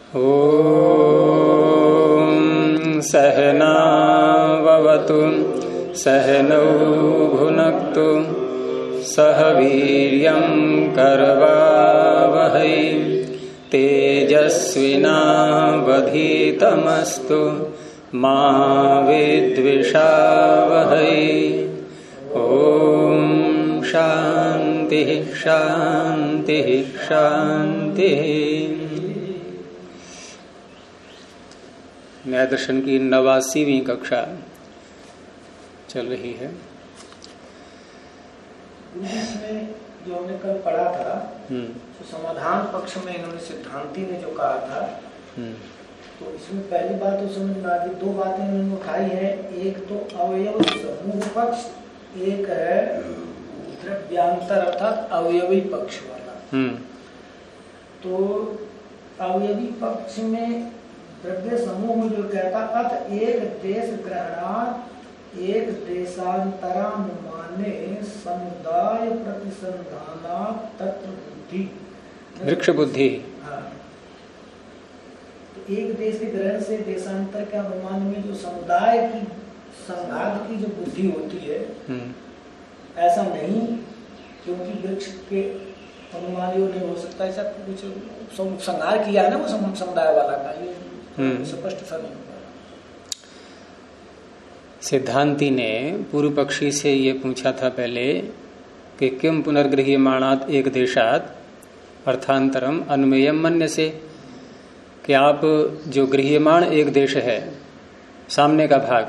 ॐ सहनाववतु सहनौ भुनक्तु सह वीर्यं करवावहै तेजस्विनावधीतमस्तु मा विद्विषावहै। ॐ शांति शांति शांति। न्याय दर्शन की 89वीं कक्षा चल रही है। इसमें जो हमने कल पढ़ा था तो समाधान पक्ष में इन्होंने सिद्धांती ने जो कहा था, तो इसमें पहली बात तो समझ में आ गई। दो बातें इन्होंने उठाई है, एक तो अवयव समूह पक्ष, एक है द्रव्यांतर अर्थात अवयवी पक्ष वाला। तो अवयवी पक्ष में द्रव्य समूह में जो कहता अथ एक देश ग्रहणात एक देशांतरानुमाने समुदाय प्रतिसंधानात तत्र बुद्धि वृक्ष बुद्धि। हाँ, तो एक देश के ग्रहण से देशांतर के अनुमान में जो समुदाय की संघात की जो बुद्धि होती है, ऐसा नहीं, क्योंकि वृक्ष के अनुमान यो नहीं हो सकता। ऐसा कुछ संहार किया है ना वो समुदाय वाला का, ये स्पष्ट सा नहीं होगा। सिद्धांती ने पूर्व पक्षी से ये पूछा था पहले कि किम पुनर्गृह्यमाणात् एक देशात अर्थांतरम अनुमेयम मन्य से, कि आप जो गृह्यमाण एक देश है सामने का भाग,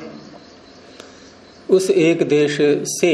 उस एक देश से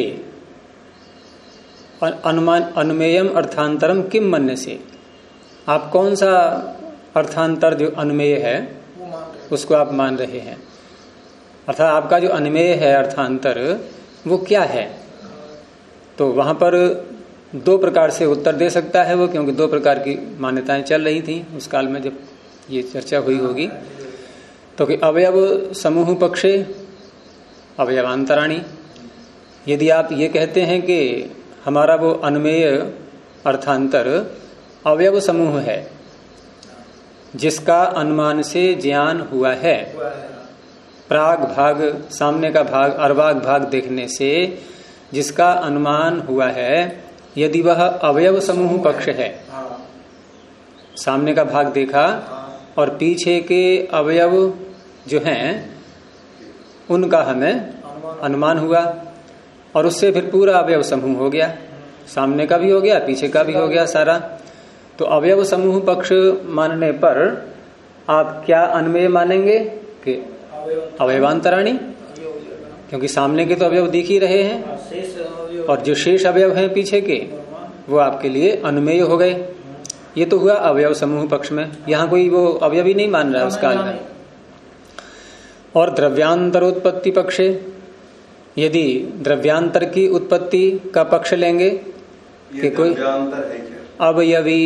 अनुमान अनुमेयम अर्थांतरम किम मन्य से, आप कौन सा अर्थांतर जो अनुमेय है उसको आप मान रहे हैं। अर्थात आपका जो अनुमेय है अर्थांतर वो क्या है। तो वहां पर दो प्रकार से उत्तर दे सकता है वो, क्योंकि दो प्रकार की मान्यताएं चल रही थी उस काल में जब ये चर्चा हुई होगी। तो कि अवयव समूह पक्षे अवयवांतराणी, यदि आप ये कहते हैं कि हमारा वो अनुमेय अर्थांतर अवयव समूह है जिसका अनुमान से ज्ञान हुआ है, प्राग भाग सामने का भाग अर्वाग भाग देखने से जिसका अनुमान हुआ है, यदि वह अवयव समूह पक्ष है, सामने का भाग देखा और पीछे के अवयव जो हैं उनका हमें अनुमान हुआ और उससे फिर पूरा अवयव समूह हो गया, सामने का भी हो गया पीछे का भी हो गया सारा। तो अवयव समूह पक्ष मानने पर आप क्या अन्वय मानेंगे कि अवयवांतराणी, क्योंकि सामने के तो अवयव दिख ही रहे हैं और जो शेष अवयव हैं पीछे के वो आपके लिए अनुमेय हो गए। ये तो हुआ अवयव समूह पक्ष में, यहाँ कोई वो अवयव ही नहीं मान रहा है उस काल में। और द्रव्यांतरोत्पत्ति पक्षे, यदि द्रव्यांतर की उत्पत्ति का पक्ष लेंगे कि कोई अवयवी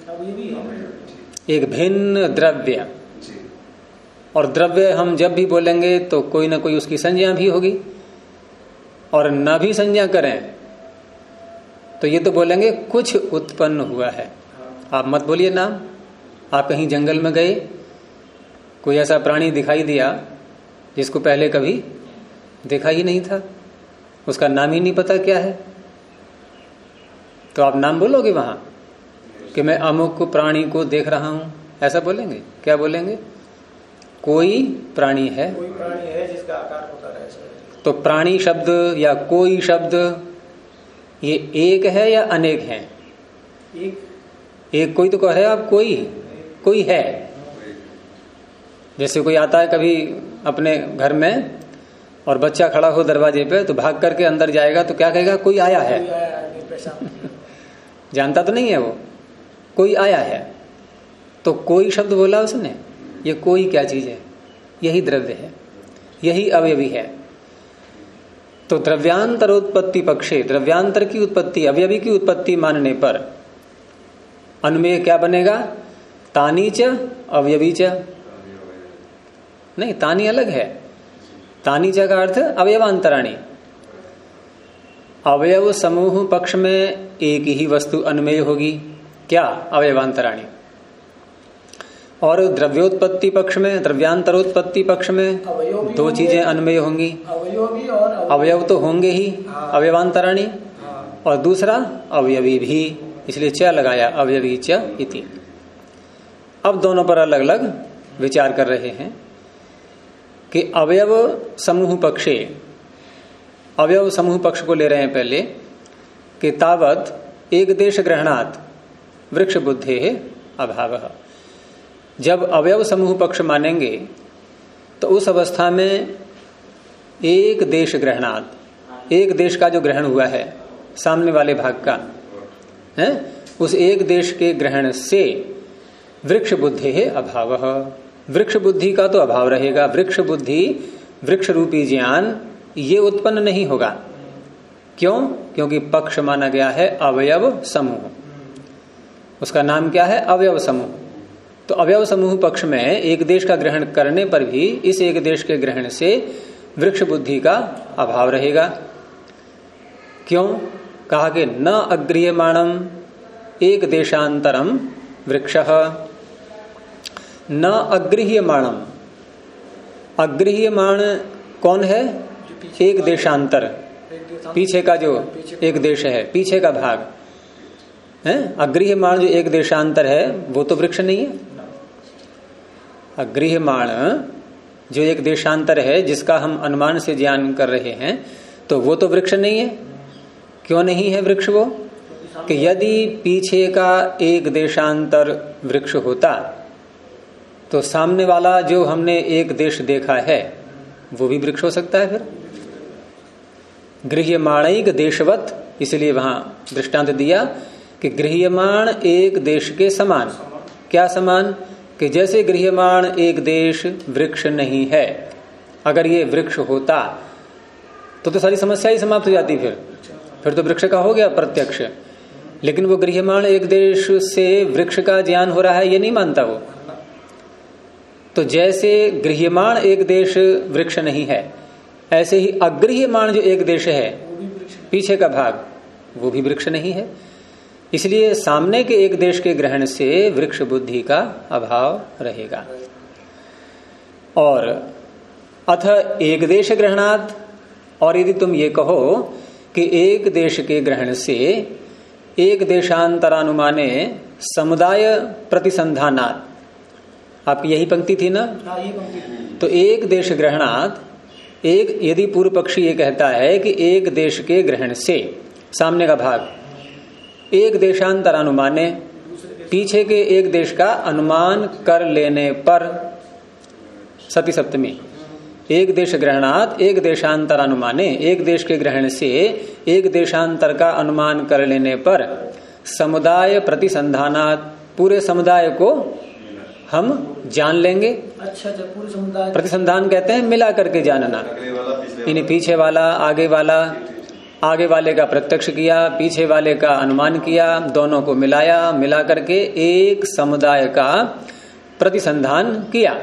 एक भिन्न द्रव्य, और द्रव्य हम जब भी बोलेंगे तो कोई ना कोई उसकी संज्ञा भी होगी, और न भी संज्ञा करें तो ये तो बोलेंगे कुछ उत्पन्न हुआ है। आप मत बोलिए नाम, आप कहीं जंगल में गए, कोई ऐसा प्राणी दिखाई दिया जिसको पहले कभी देखा ही नहीं था, उसका नाम ही नहीं पता क्या है, तो आप नाम बोलोगे वहां कि मैं अमुक प्राणी को देख रहा हूं, ऐसा बोलेंगे? क्या बोलेंगे? कोई प्राणी है, कोई प्राणी है जिसका आकार होता रहे। तो प्राणी शब्द या कोई शब्द ये एक है या अनेक है? एक कोई तो कह रहे आप, कोई है। जैसे कोई आता है कभी अपने घर में और बच्चा खड़ा हो दरवाजे पे, तो भाग करके अंदर जाएगा तो क्या कहेगा? कोई आया है। जानता तो नहीं है वो, कोई आया है। तो कोई शब्द बोला उसने, ये कोई क्या चीज है? यही द्रव्य है, यही अवयवी है। तो द्रव्यांतरोत्पत्ति पक्षे, द्रव्यांतर की उत्पत्ति अवयवी की उत्पत्ति मानने पर अनुमेय क्या बनेगा? तानी च अवयवी च, नहीं तानी अलग है, तानी च का अर्थ अवयवांतराणी। अवयव समूह पक्ष में एक ही वस्तु अनुमेय होगी, क्या? अवयवांतराणी। और द्रव्योत्पत्ति पक्ष में, द्रव्यांतरोत्पत्ति पक्ष में दो चीजें अन्वय होंगी। अवयवी और अवयव तो होंगे ही, अवयवांतराणी, और दूसरा अवयवी भी, इसलिए च लगाया, अवयवी च इति। अब दोनों पर अलग अलग विचार कर रहे हैं कि अवयव समूह पक्षे, अवयव समूह पक्ष को ले रहे हैं पहले कि तावत एक देश ग्रहणात् वृक्ष बुद्धे अभावः। जब अवयव समूह पक्ष मानेंगे तो उस अवस्था में एक देश ग्रहणात्, एक देश का जो ग्रहण हुआ है सामने वाले भाग का है, उस एक देश के ग्रहण से वृक्ष बुद्धि है अभाव, वृक्ष बुद्धि का तो अभाव रहेगा। वृक्ष बुद्धि, वृक्ष रूपी ज्ञान ये उत्पन्न नहीं होगा। क्यों? क्योंकि पक्ष माना गया है अवयव समूह, उसका नाम क्या है? अवयव समूह। तो अवयव समूह पक्ष में एक देश का ग्रहण करने पर भी इस एक देश के ग्रहण से वृक्ष बुद्धि का अभाव रहेगा। क्यों? कहा कि न अगृह्यमाणम एक देशांतरम वृक्षः, न अगृह्यमाणम। अगृह्यमाण कौन है? एक देशांतर, पीछे का जो एक देश है, पीछे का भाग है। अगृह्यमाण जो एक देशांतर है वो तो वृक्ष नहीं है। अगृह्यमाण जो एक देशांतर है जिसका हम अनुमान से ज्ञान कर रहे हैं, तो वो तो वृक्ष नहीं है। क्यों नहीं है वृक्ष वो? कि यदि पीछे का एक देशांतर वृक्ष होता तो सामने वाला जो हमने एक देश देखा है वो भी वृक्ष हो सकता है। फिर गृह्यमाणैक देशवत, इसलिए वहां दृष्टांत दिया कि गृह्यमाण एक देश के समान। क्या समान? कि जैसे गृह्यमाण एक देश वृक्ष नहीं है, अगर ये वृक्ष होता तो सारी समस्या ही समाप्त हो जाती। फिर तो वृक्ष का हो गया प्रत्यक्ष। लेकिन वो गृह्यमाण एक देश से वृक्ष का ज्ञान हो रहा है ये नहीं मानता वो। तो जैसे गृह्यमाण एक देश वृक्ष नहीं है, ऐसे ही अगृह्यमाण जो एक देश है पीछे का भाग, वो भी वृक्ष नहीं है। इसलिए सामने के एक देश के ग्रहण से वृक्ष बुद्धि का अभाव रहेगा। और अथ एक देश ग्रहणात्, और यदि तुम ये कहो कि एक देश के ग्रहण से एक देशांतरानुमाने समुदाय प्रतिसंधानात्, आपकी यही पंक्ति थी ना? ये पंक्ति। तो एक देश ग्रहणात्, एक यदि पूर्व पक्षी ये कहता है कि एक देश के ग्रहण से सामने का भाग एक देशांतरानुमाने, पीछे के एक देश का अनुमान कर लेने पर, सती सप्तमी, एक देश ग्रहणात् एक देशांतरानुमाने, एक देश के ग्रहण से एक देशांतर का अनुमान कर लेने पर समुदाय प्रतिसंधानात्, पूरे समुदाय को हम जान लेंगे। अच्छा, जब पूरे समुदाय, प्रतिसंधान कहते हैं मिला करके जानना, यानी पीछे वाला आगे वाला, आगे वाले का प्रत्यक्ष किया, पीछे वाले का अनुमान किया, दोनों को मिलाया, मिला करके एक समुदाय का प्रतिसंधान किया।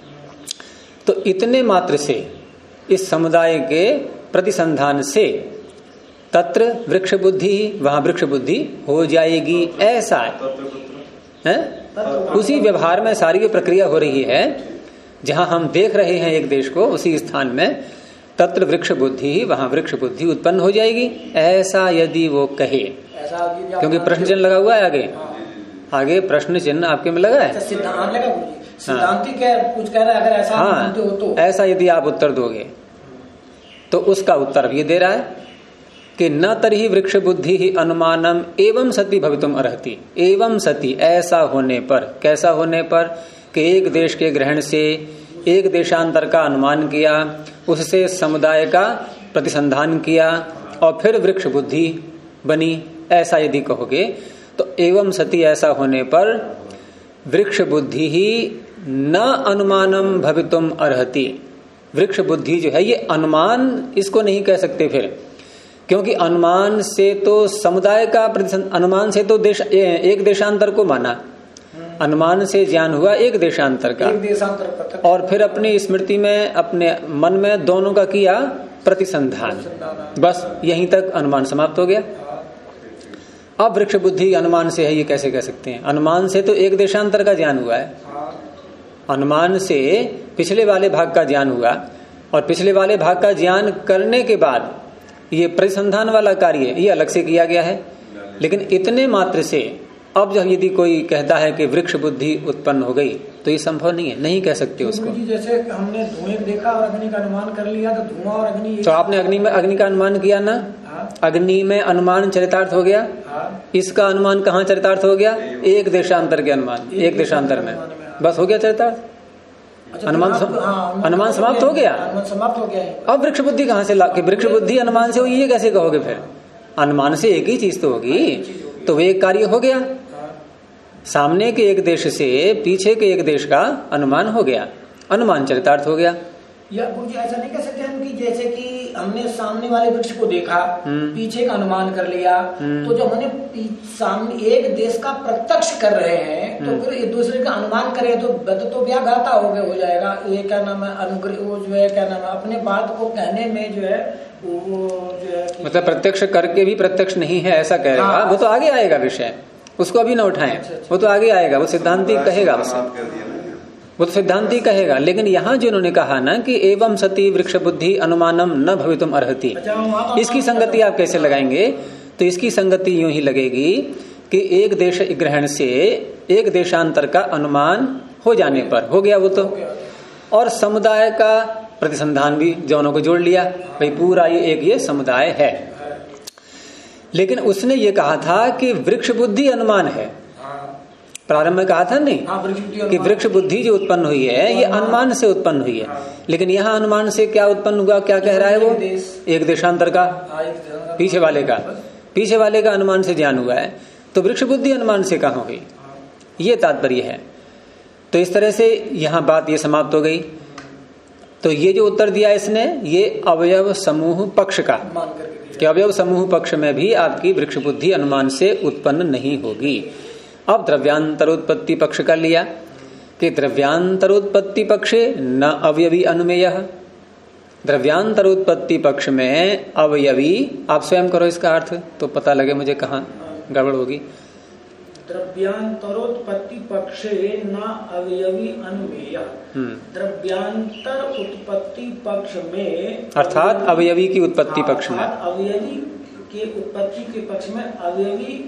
तो इतने मात्र से, इस समुदाय के प्रतिसंधान से तत्र वृक्ष बुद्धि, वहां वृक्ष बुद्धि हो जाएगी, ऐसा है। उसी व्यवहार में सारी प्रक्रिया हो रही है जहां हम देख रहे हैं एक देश को, उसी स्थान में तत्र वृक्ष बुद्धि, वहां वृक्ष बुद्धि उत्पन्न हो जाएगी, ऐसा यदि वो कहे। क्योंकि प्रश्न चिन्ह लगा हुआ है आगे, आगे प्रश्न चिन्ह आपके में लगा है। सिद्धांत लगा, सिद्धांति कुछ कह रहा है, अगर ऐसा मानते हो तो ऐसा यदि आप उत्तर दोगे तो उसका उत्तर भी दे रहा है कि न तर्हि वृक्ष बुद्धि ही अनुमानम एवं सती भवितुम अर्हति। एवं सती, ऐसा होने पर, कैसा होने पर? कि एक देश के ग्रहण से एक देशांतर का अनुमान किया, उससे समुदाय का प्रतिसंधान किया और फिर वृक्ष बुद्धि बनी, ऐसा यदि कहोगे तो एवं सती, ऐसा होने पर वृक्ष बुद्धि ही न अनुमानम भवितुम अर्हति। वृक्ष बुद्धि जो है ये अनुमान इसको नहीं कह सकते फिर, क्योंकि अनुमान से तो समुदाय का अनुमान से तो देश, एक देशांतर को माना, अनुमान से ज्ञान हुआ एक देशांतर का, और फिर अपनी स्मृति में, अपने मन में दोनों का किया प्रतिसंधान, बस यहीं तक अनुमान समाप्त हो गया। अब वृक्ष बुद्धि अनुमान से है ये कैसे कह सकते हैं? अनुमान से तो एक देशांतर का ज्ञान हुआ है, अनुमान से पिछले वाले भाग का ज्ञान हुआ और पिछले वाले भाग का ज्ञान करने के बाद ये प्रतिसंधान वाला कार्य ये अलग से किया गया है। लेकिन इतने मात्र से अब जब यदि कोई कहता है कि वृक्ष बुद्धि उत्पन्न हो गई तो ये संभव नहीं है, नहीं कह सकते उसको। जैसे हमने धुएं देखा और अग्नि का अनुमान कर लिया तो धुआं और अग्नि, तो आपने अग्नि का अनुमान किया ना। अग्नि में अनुमान चरितार्थ हो गया। इसका अनुमान कहाँ चरितार्थ हो गया? एक देशांतर के अनुमान, एक देशांतर में बस हो गया चरितार्थ। अनुमान समाप्त हो गया। अब वृक्ष बुद्धि कहाँ से ला? वृक्ष बुद्धि अनुमान से हुई, ये कैसे कहोगे? फिर अनुमान से एक ही चीज तो होगी, तो वो एक कार्य हो गया। सामने के एक देश से पीछे के एक देश का अनुमान हो गया, अनुमान चरितार्थ हो गया। या गुरु जी ऐसा नहीं कह सकते हम कि जैसे कि हमने सामने वाले वृक्ष को देखा, पीछे का अनुमान कर लिया, तो जब हमने सामने एक देश का प्रत्यक्ष कर रहे हैं तो फिर एक दूसरे का अनुमान करें तो व्याघाता हो जाएगा। ये क्या नाम है, अनुग्रह, वो जो है क्या नाम है, अपने बात को कहने में जो है वो जो है मतलब प्रत्यक्ष करके भी प्रत्यक्ष नहीं है ऐसा कह रहा। वो तो आगे आएगा विषय, उसको अभी न उठाएं। वो तो आगे आएगा, वो सिद्धांति कहेगा, वो तो सिद्धांति कहेगा। लेकिन यहाँ जो उन्होंने कहा ना कि एवं सती वृक्ष बुद्धि अनुमानम न भवितुम अर्हति, इसकी संगति आप कैसे लगाएंगे? तो इसकी संगति यूं ही लगेगी कि एक देश ग्रहण से एक देशांतर का अनुमान हो जाने पर हो गया वो तो, और समुदाय का प्रतिसंधान भी दोनों को जोड़ लिया, भाई पूरा ये समुदाय है। लेकिन उसने ये कहा था कि वृक्ष बुद्धि अनुमान है। प्रारंभ में कहा था नहीं कि वृक्ष बुद्धि जो उत्पन्न हुई है ये अनुमान से उत्पन्न हुई है। लेकिन यहाँ अनुमान से क्या उत्पन्न हुआ? क्या कह रहा है वो? एक देशांतर का, पीछे वाले का अनुमान से ज्ञान हुआ है। तो वृक्ष बुद्धि अनुमान से कहाँ हुई, ये तात्पर्य है। तो इस तरह से यहाँ बात ये समाप्त हो गई। तो ये जो उत्तर दिया इसने, ये अवयव समूह पक्ष का, कि अवयव समूह पक्ष में भी आपकी वृक्ष बुद्धि अनुमान से उत्पन्न नहीं होगी। अब द्रव्यांतरोत्पत्ति पक्ष का लिया कि द्रव्यांतरोत्पत्ति पक्षे न अवयवी अनुमेय। द्रव्यांतरोत्पत्ति पक्ष में अवयवी, आप स्वयं करो इसका अर्थ तो पता लगे मुझे कहाँ गड़बड़ होगी। द्रव्यांतरोत्पत्ति पक्षे न अवयवी अनुमेय। द्रव्यांतर उत्पत्ति पक्ष में, अर्थात अवयवी की उत्पत्ति पक्ष में, अवयवी के उत्पत्ति के पक्ष में अवयवी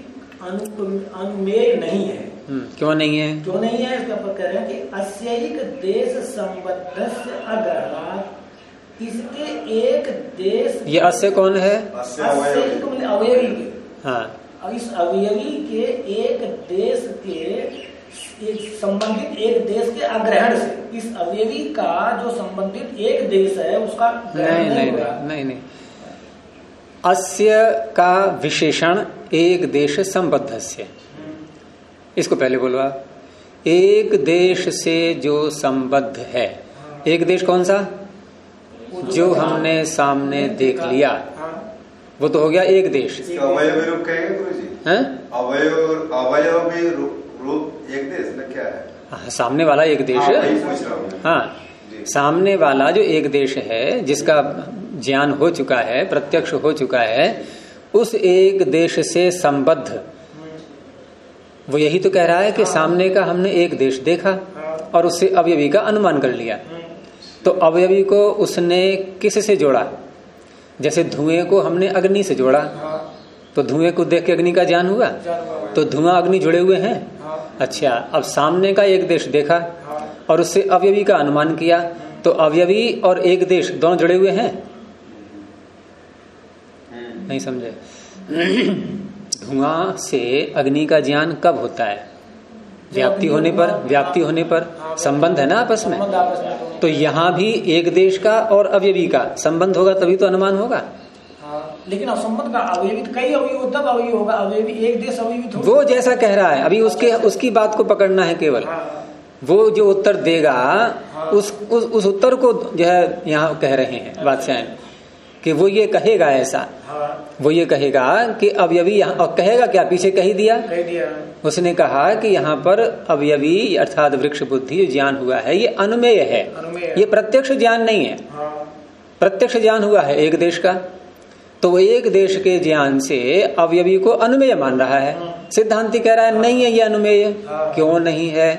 अनुमेय नहीं है। क्यों नहीं है? क्यों नहीं है इसका पर कह रहे हैं कि अस्यैक देश संबद्धस्य अग्रहात्, इसके एक देश, ये अस्य कौन है? अस्यैक मतलब अवयवी के, हाँ, इस अवयवी के एक देश के संबंधित एक देश के अग्रहण से, इस अवयवी का जो संबंधित एक देश है उसका नहीं। अस्य का विशेषण एक देश संबद्धस्य, इसको पहले बोलो आप। एक देश से जो संबद्ध है, एक देश कौन सा? जो हमने सामने देख लिया, वो तो हो गया एक देश। अवयवी रूप कहेंगे गुरु जी? अवयवी रूप एक देश में क्या है? हाँ, सामने वाला एक देश है। हाँ, सामने वाला जो एक देश है जिसका ज्ञान हो चुका है, प्रत्यक्ष हो चुका है, उस एक देश से संबद्ध, वो यही तो कह रहा है कि सामने का हमने एक देश देखा और उससे अवयवी का अनुमान कर लिया। तो अवयवी को उसने किस से जोड़ा? जैसे धुएं को हमने अग्नि से जोड़ा, तो धुएं को देख के अग्नि का ज्ञान हुआ, तो धुआं अग्नि जुड़े हुए हैं। अच्छा, अब सामने का एक देश देखा और उससे अवयवी का अनुमान किया, तो अवयवी और एक देश दोनों जुड़े हुए हैं। नहीं समझे? धुआं से अग्नि का ज्ञान कब होता है? व्याप्ति होने पर संबंध है ना आपस में। तो यहाँ भी एक देश का और अवयवी का संबंध होगा तभी तो अनुमान होगा। लेकिन असंबंध का अवयवी कई अवयवी तब अवयवी होगा, अवयवी एक देश अवयवी वो जैसा कह रहा है अभी उसकी बात को पकड़ना है केवल। वो जो उत्तर देगा उस उत्तर को जो है यहाँ कह रहे हैं बादशाह कि वो ये कहेगा ऐसा, वो ये कहेगा कि अवयवी यहाँ, और कहेगा क्या? पीछे कह ही दिया। उसने कहा कि यहाँ पर अवयवी अर्थात वृक्ष बुद्धि जो ज्ञान हुआ है ये अनुमेय है, ये प्रत्यक्ष ज्ञान नहीं है। प्रत्यक्ष ज्ञान हुआ है एक देश का, तो एक देश के ज्ञान से अवयवी को अनुमेय मान रहा है। सिद्धांति कह रहा है नहीं है ये अनुमेय। क्यों नहीं है?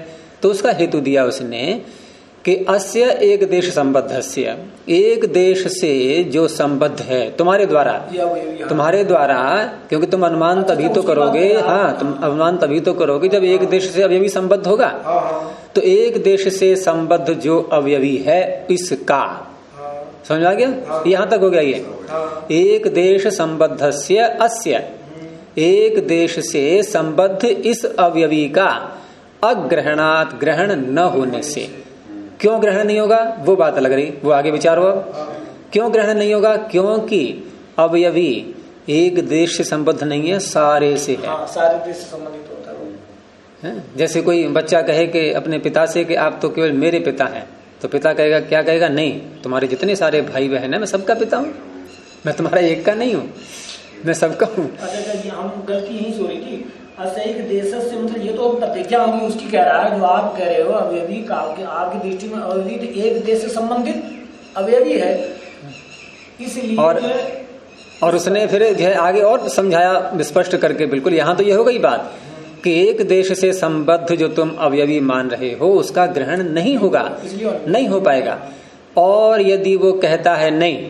तो उसका हेतु दिया उसने कि अस्य एक देश संबद्धस्य, एक देश से जो संबद्ध है तुम्हारे द्वारा, तुम्हारे द्वारा, क्योंकि तुम अनुमान तभी तो करोगे, हाँ तुम अनुमान तभी तो करोगे जब एक देश से अवयवी संबद्ध होगा। तो एक देश से संबद्ध जो अवयवी है इसका, समझ आ गया, यहां तक हो गया ये। एक देश संबद्धस्य अस्य, एक देश से संबद्ध इस अवयवी का अग्रहणात्, ग्रहण न होने से। क्यों ग्रहण नहीं होगा वो बात अलग रही, वो आगे विचारो। क्यों ग्रहण नहीं होगा? क्योंकि अवयवी एक देश से संबद्ध नहीं है, सारे से है। सारे देश से संबंधित होता है। जैसे कोई बच्चा कहे कि अपने पिता से कि आप तो केवल मेरे पिता हैं, तो पिता कहेगा, क्या कहेगा? नहीं, तुम्हारे जितने सारे भाई बहन है मैं सबका पिता हूँ, मैं तुम्हारा एक का नहीं हूँ, मैं सबका हूँ। अच्छा, हम गलती यही सो रही थी। एक देश से मतलब ये तो प्रतिज्ञा होगी उसकी कह रहा है, जो आप कह रहे हो अवयवी का आपकी दृष्टि में अवयवी तो एक देश से संबंधित अवयवी है, इसलिए और उसने फिर जो है आगे और समझाया स्पष्ट करके, बिल्कुल यहाँ तो ये हो गई बात कि एक देश से संबद्ध जो तुम अवयवी मान रहे हो उसका ग्रहण नहीं होगा, नहीं हो पाएगा। और यदि वो कहता है नहीं,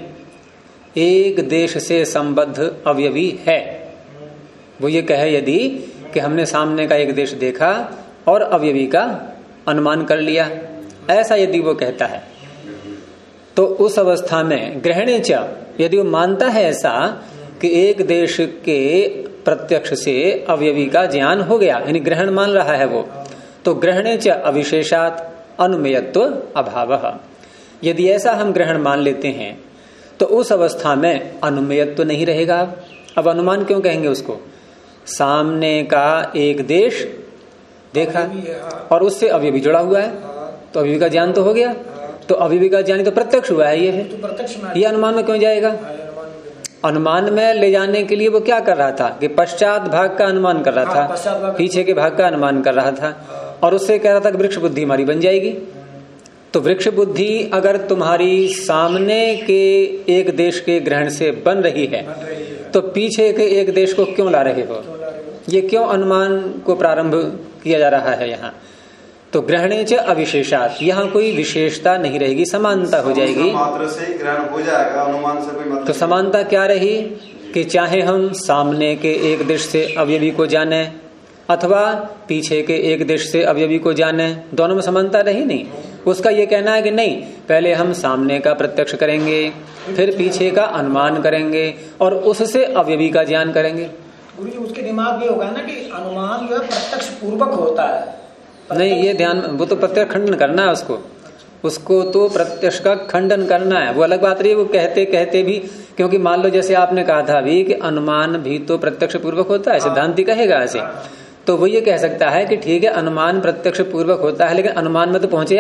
एक देश से संबद्ध अवयवी है, वो ये कहे यदि कि हमने सामने का एक देश देखा और अवयवी का अनुमान कर लिया, ऐसा यदि वो कहता है, तो उस अवस्था में ग्रहणे च, यदि वो मानता है ऐसा कि एक देश के प्रत्यक्ष से अवयवी का ज्ञान हो गया, यानी ग्रहण मान रहा है वो, तो ग्रहणे च अविशेषात अनुमेयत्व अभावः। यदि ऐसा हम ग्रहण मान लेते हैं तो उस अवस्था में अनुमेयत्व नहीं रहेगा। अब अनुमान क्यों कहेंगे उसको? सामने का एक देश देखा और उससे अवयवी जुड़ा हुआ है, तो अवयवी का ज्ञान तो हो गया, तो अवयवी का ज्ञान तो प्रत्यक्ष हुआ है, ये है, ये अनुमान में क्यों जाएगा? अनुमान में ले जाने के लिए वो क्या कर रहा था कि पश्चात भाग का अनुमान कर रहा था, पीछे के भाग का अनुमान कर रहा था, और उससे कह रहा था कि वृक्ष बुद्धि हमारी बन जाएगी। तो वृक्ष बुद्धि अगर तुम्हारी सामने के एक देश के ग्रहण से बन रही है, तो पीछे के एक देश को क्यों ला रहे हो? ये क्यों अनुमान को प्रारंभ किया जा रहा है यहाँ? तो ग्रहणे च अविशेषात, यहाँ कोई विशेषता नहीं रहेगी, समानता हो जाएगी, मात्र से ही ग्रहण हो जाएगा, अनुमान से कोई मतलब। तो समानता क्या रही कि चाहे हम सामने के एक देश से अवयवी को जाने अथवा पीछे के एक देश से अवयवी को जाने, दोनों में समानता रही नहीं। उसका ये कहना है कि नहीं, पहले हम सामने का प्रत्यक्ष करेंगे, फिर पीछे का अनुमान करेंगे और उससे अवयवी का ज्ञान करेंगे। गुरु जी, उसके दिमाग में होगा ना कि अनुमान जो है प्रत्यक्ष पूर्वक होता है। नहीं, ये ध्यान, वो तो प्रत्यक्ष खंडन करना है उसको तो प्रत्यक्ष का खंडन करना है, वो अलग बात रही है। वो कहते कहते भी, क्योंकि मान लो जैसे आपने कहा था अभी कि अनुमान भी तो प्रत्यक्ष पूर्वक होता है, सिद्धांति कहेगा ऐसे, तो वो ये कह सकता है कि ठीक है अनुमान प्रत्यक्ष पूर्वक होता है, लेकिन अनुमान में तो पहुंचे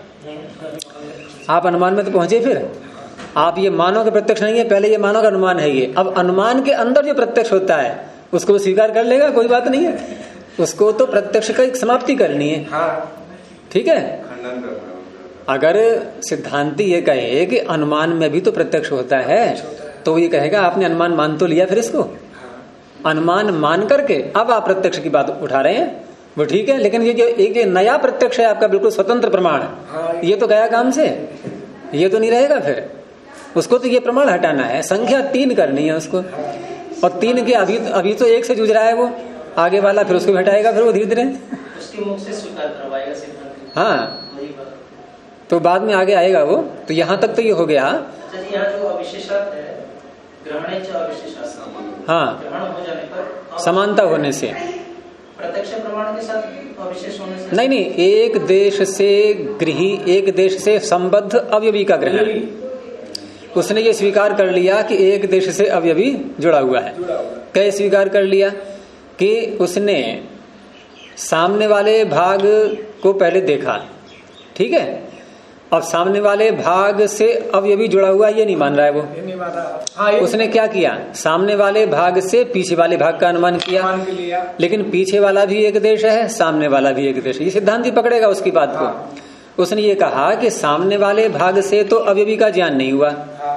आप अनुमान में तो पहुंचे, फिर आप ये मानो कि प्रत्यक्ष नहीं है, पहले ये मानो कि अनुमान है ये। अब अनुमान के अंदर जो प्रत्यक्ष होता है उसको स्वीकार कर लेगा, कोई बात नहीं है, उसको तो प्रत्यक्ष का एक समाप्ति करनी है। ठीक है, अगर सिद्धांति ये कहे कि अनुमान में भी तो प्रत्यक्ष होता है, तो ये कहेगा आपने अनुमान मान तो लिया, फिर इसको अनुमान मान करके अब आप प्रत्यक्ष की बात उठा रहे हैं, वो ठीक है, लेकिन ये जो एक ये नया प्रत्यक्ष है आपका, बिल्कुल स्वतंत्र प्रमाण है, ये तो गया काम से, ये तो नहीं रहेगा। फिर उसको तो ये प्रमाण हटाना है, संख्या 3 करनी है उसको, और 3 के अभी तो 1 से जूझ रहा है वो, आगे वाला फिर उसको भी हटाएगा, फिर वो धीरे धीरे उसके मुख से स्वीकार करवाएगा सिद्धांत। हाँ, तो बाद में आगे आएगा वो। तो यहाँ तक तो ये हो गया। यहाँ जो अविशेषात है, ग्रहणे च अविशेषात, हाँ, ग्रहण हो जाने पर समानता होने से, प्रत्यक्ष प्रमाण के साथ अविशेष होने से नहीं, एक देश से गृही, एक देश से संबद्ध अवयवी का ग्रहण, उसने ये स्वीकार कर लिया कि एक देश से अवयवी जुड़ा हुआ है। क्या स्वीकार कर लिया कि उसने सामने वाले भाग को पहले देखा, ठीक है, अब सामने वाले भाग से अवयवी जुड़ा हुआ ये नहीं मान रहा है वो, नहीं मान रहा। उसने क्या किया, सामने वाले भाग से पीछे वाले भाग का अनुमान किया, लेकिन पीछे वाला भी एक देश है, सामने वाला भी एक देश है, ये सिद्धांति पकड़ेगा उसकी बात को। उसने ये कहा कि सामने वाले भाग से तो अवयवी का ज्ञान नहीं हुआ,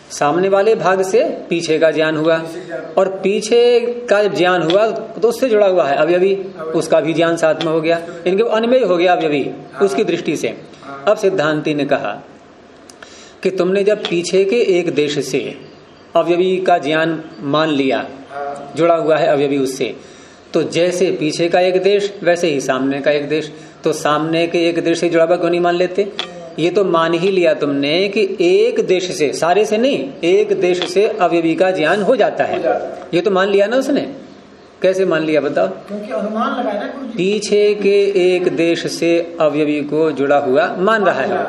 सामने वाले भाग से पीछे का ज्ञान हुआ, और पीछे का जब ज्ञान हुआ तो उससे जुड़ा हुआ है अवयवी, उसका भी ज्ञान साथ में हो गया, इनके अन्वय हो गया अवयवी उसकी दृष्टि से। अब सिद्धांती ने कहा कि तुमने जब पीछे के एक देश से अवयवी का ज्ञान मान लिया, जुड़ा हुआ है अवयवी उससे, तो जैसे पीछे का एक देश वैसे ही सामने का एक देश, तो सामने के एक देश से जुड़ा हुआ क्यों नहीं मान लेते? ये तो मान ही लिया तुमने कि एक देश से, सारे से नहीं, एक देश से अवयवी का ज्ञान हो जाता है, ये तो मान लिया ना उसने। कैसे मान लिया बताओ? क्योंकि अनुमान लगाया ना, पीछे के एक देश से अवयवी को जुड़ा हुआ मान रहा है,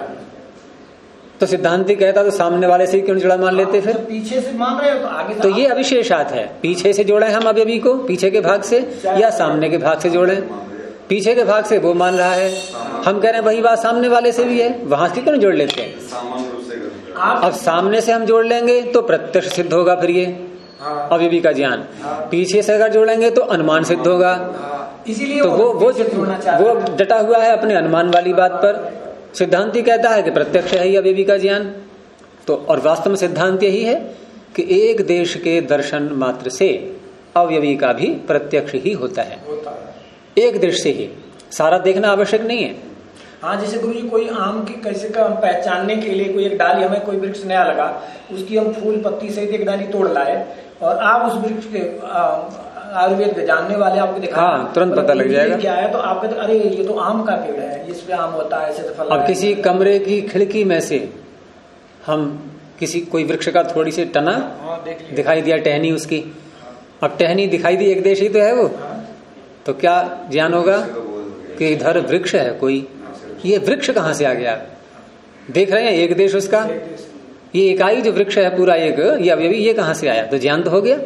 तो सिद्धांति कहता तो सामने वाले से क्यों जुड़ा मान लेते? फिर पीछे से मान रहे हो तो आगे तो ये अविशेषात है, पीछे से जोड़े हम अवयवी को पीछे के भाग से या सामने के भाग से जोड़े। पीछे के भाग से वो मान रहा है, हम कह रहे हैं वही बात सामने वाले से भी है, वहां से क्यों जोड़ लेते हैं? अब सामने से हम जोड़ लेंगे तो प्रत्यक्ष सिद्ध होगा, फिर ये अवयवी का ज्ञान। पीछे से अगर जोड़ेंगे तो अनुमान सिद्ध होगा, इसीलिए तो वो डटा हुआ है अपने अनुमान वाली बात पर। सिद्धांति कहता है कि प्रत्यक्ष है ही अवयवी का ज्ञान, तो और वास्तव में सिद्धांत यही है कि एक देश के दर्शन मात्र से अवयवी का भी प्रत्यक्ष ही होता है, एक देश से ही, सारा देखना आवश्यक नहीं है। हाँ, जैसे गुरु जी कोई आम की कैसे का पहचानने के लिए कोई एक डाली, हमें कोई वृक्ष नया लगा, उसकी हम फूल पत्ती सहित एक डाली तोड़ लाए और आप उस वृक्ष के आयुर्वेद के जानने वाले आपको दिखा, हाँ, तुरंत पता लग जाएगा क्या है, तो आप कहते अरे ये तो आम का पेड़ है, इस पे आम होता है, ऐसे फल। अब किसी कमरे की खिड़की में से हम किसी कोई वृक्ष का थोड़ी सी तना दिखाई दिया, टहनी उसकी, अब टहनी दिखाई दी, एक देश ही तो है वो, तो क्या ज्ञान होगा कि इधर वृक्ष है कोई? ये वृक्ष कहां से आ गया? देख रहे हैं एक देश उसका, ये इकाई जो वृक्ष है पूरा एक, ये अवयवी, ये कहां से आया? तो ज्ञान तो हो गया,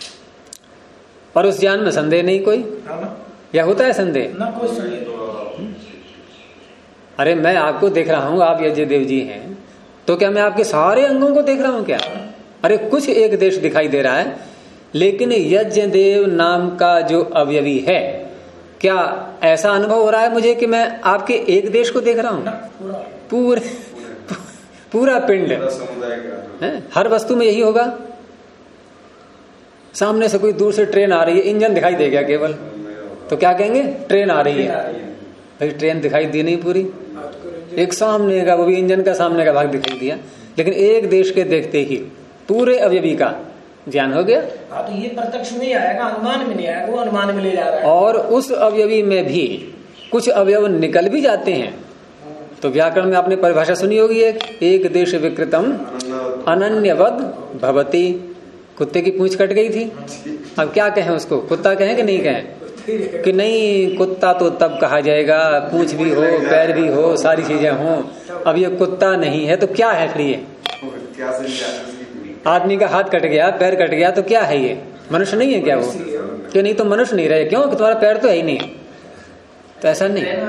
और उस ज्ञान में संदेह नहीं कोई, या होता है संदेह? ना कोई संदेह। अरे मैं आपको देख रहा हूं, आप यज्ञ देव जी हैं, तो क्या मैं आपके सारे अंगों को देख रहा हूं क्या? अरे कुछ एक देश दिखाई दे रहा है, लेकिन यज्ञ देव नाम का जो अवयवी है, क्या ऐसा अनुभव हो रहा है मुझे कि मैं आपके एक देश को देख रहा हूं? पूरा पिंड है, हर वस्तु में यही होगा। सामने से कोई दूर से ट्रेन आ रही है, इंजन दिखाई दे गया केवल, तो क्या कहेंगे? ट्रेन आ रही है। भाई ट्रेन दिखाई दी नहीं पूरी, एक सामने का, वो भी इंजन का सामने का भाग दिखाई दिया, लेकिन एक देश के देखते ही पूरे अवयवी का ज्ञान हो गया। हाँ, तो ये प्रत्यक्ष में ही आएगा, अनुमान में नहीं आएगा, वो अनुमान में ले जा रहा है। और उस अवयवी में भी कुछ अवयव निकल भी जाते हैं, तो व्याकरण में आपने परिभाषा सुनी होगी, एक देश विकृतम अनन्यवद भवति। कुत्ते की पूंछ कट गई थी, अब क्या कहें उसको? कुत्ता कहें कि नहीं कहें? कि नहीं, कुत्ता तो तब कहा जाएगा पूंछ भी हो, पैर भी हो, सारी चीजें हो। अब ये कुत्ता नहीं है तो क्या है फिर? ये आदमी का हाथ कट गया, पैर कट गया, तो क्या है? ये मनुष्य नहीं है क्या वो? कि नहीं तो मनुष्य नहीं रहे, क्यों? कि तुम्हारा पैर तो है ही नहीं, तो ऐसा नहीं है।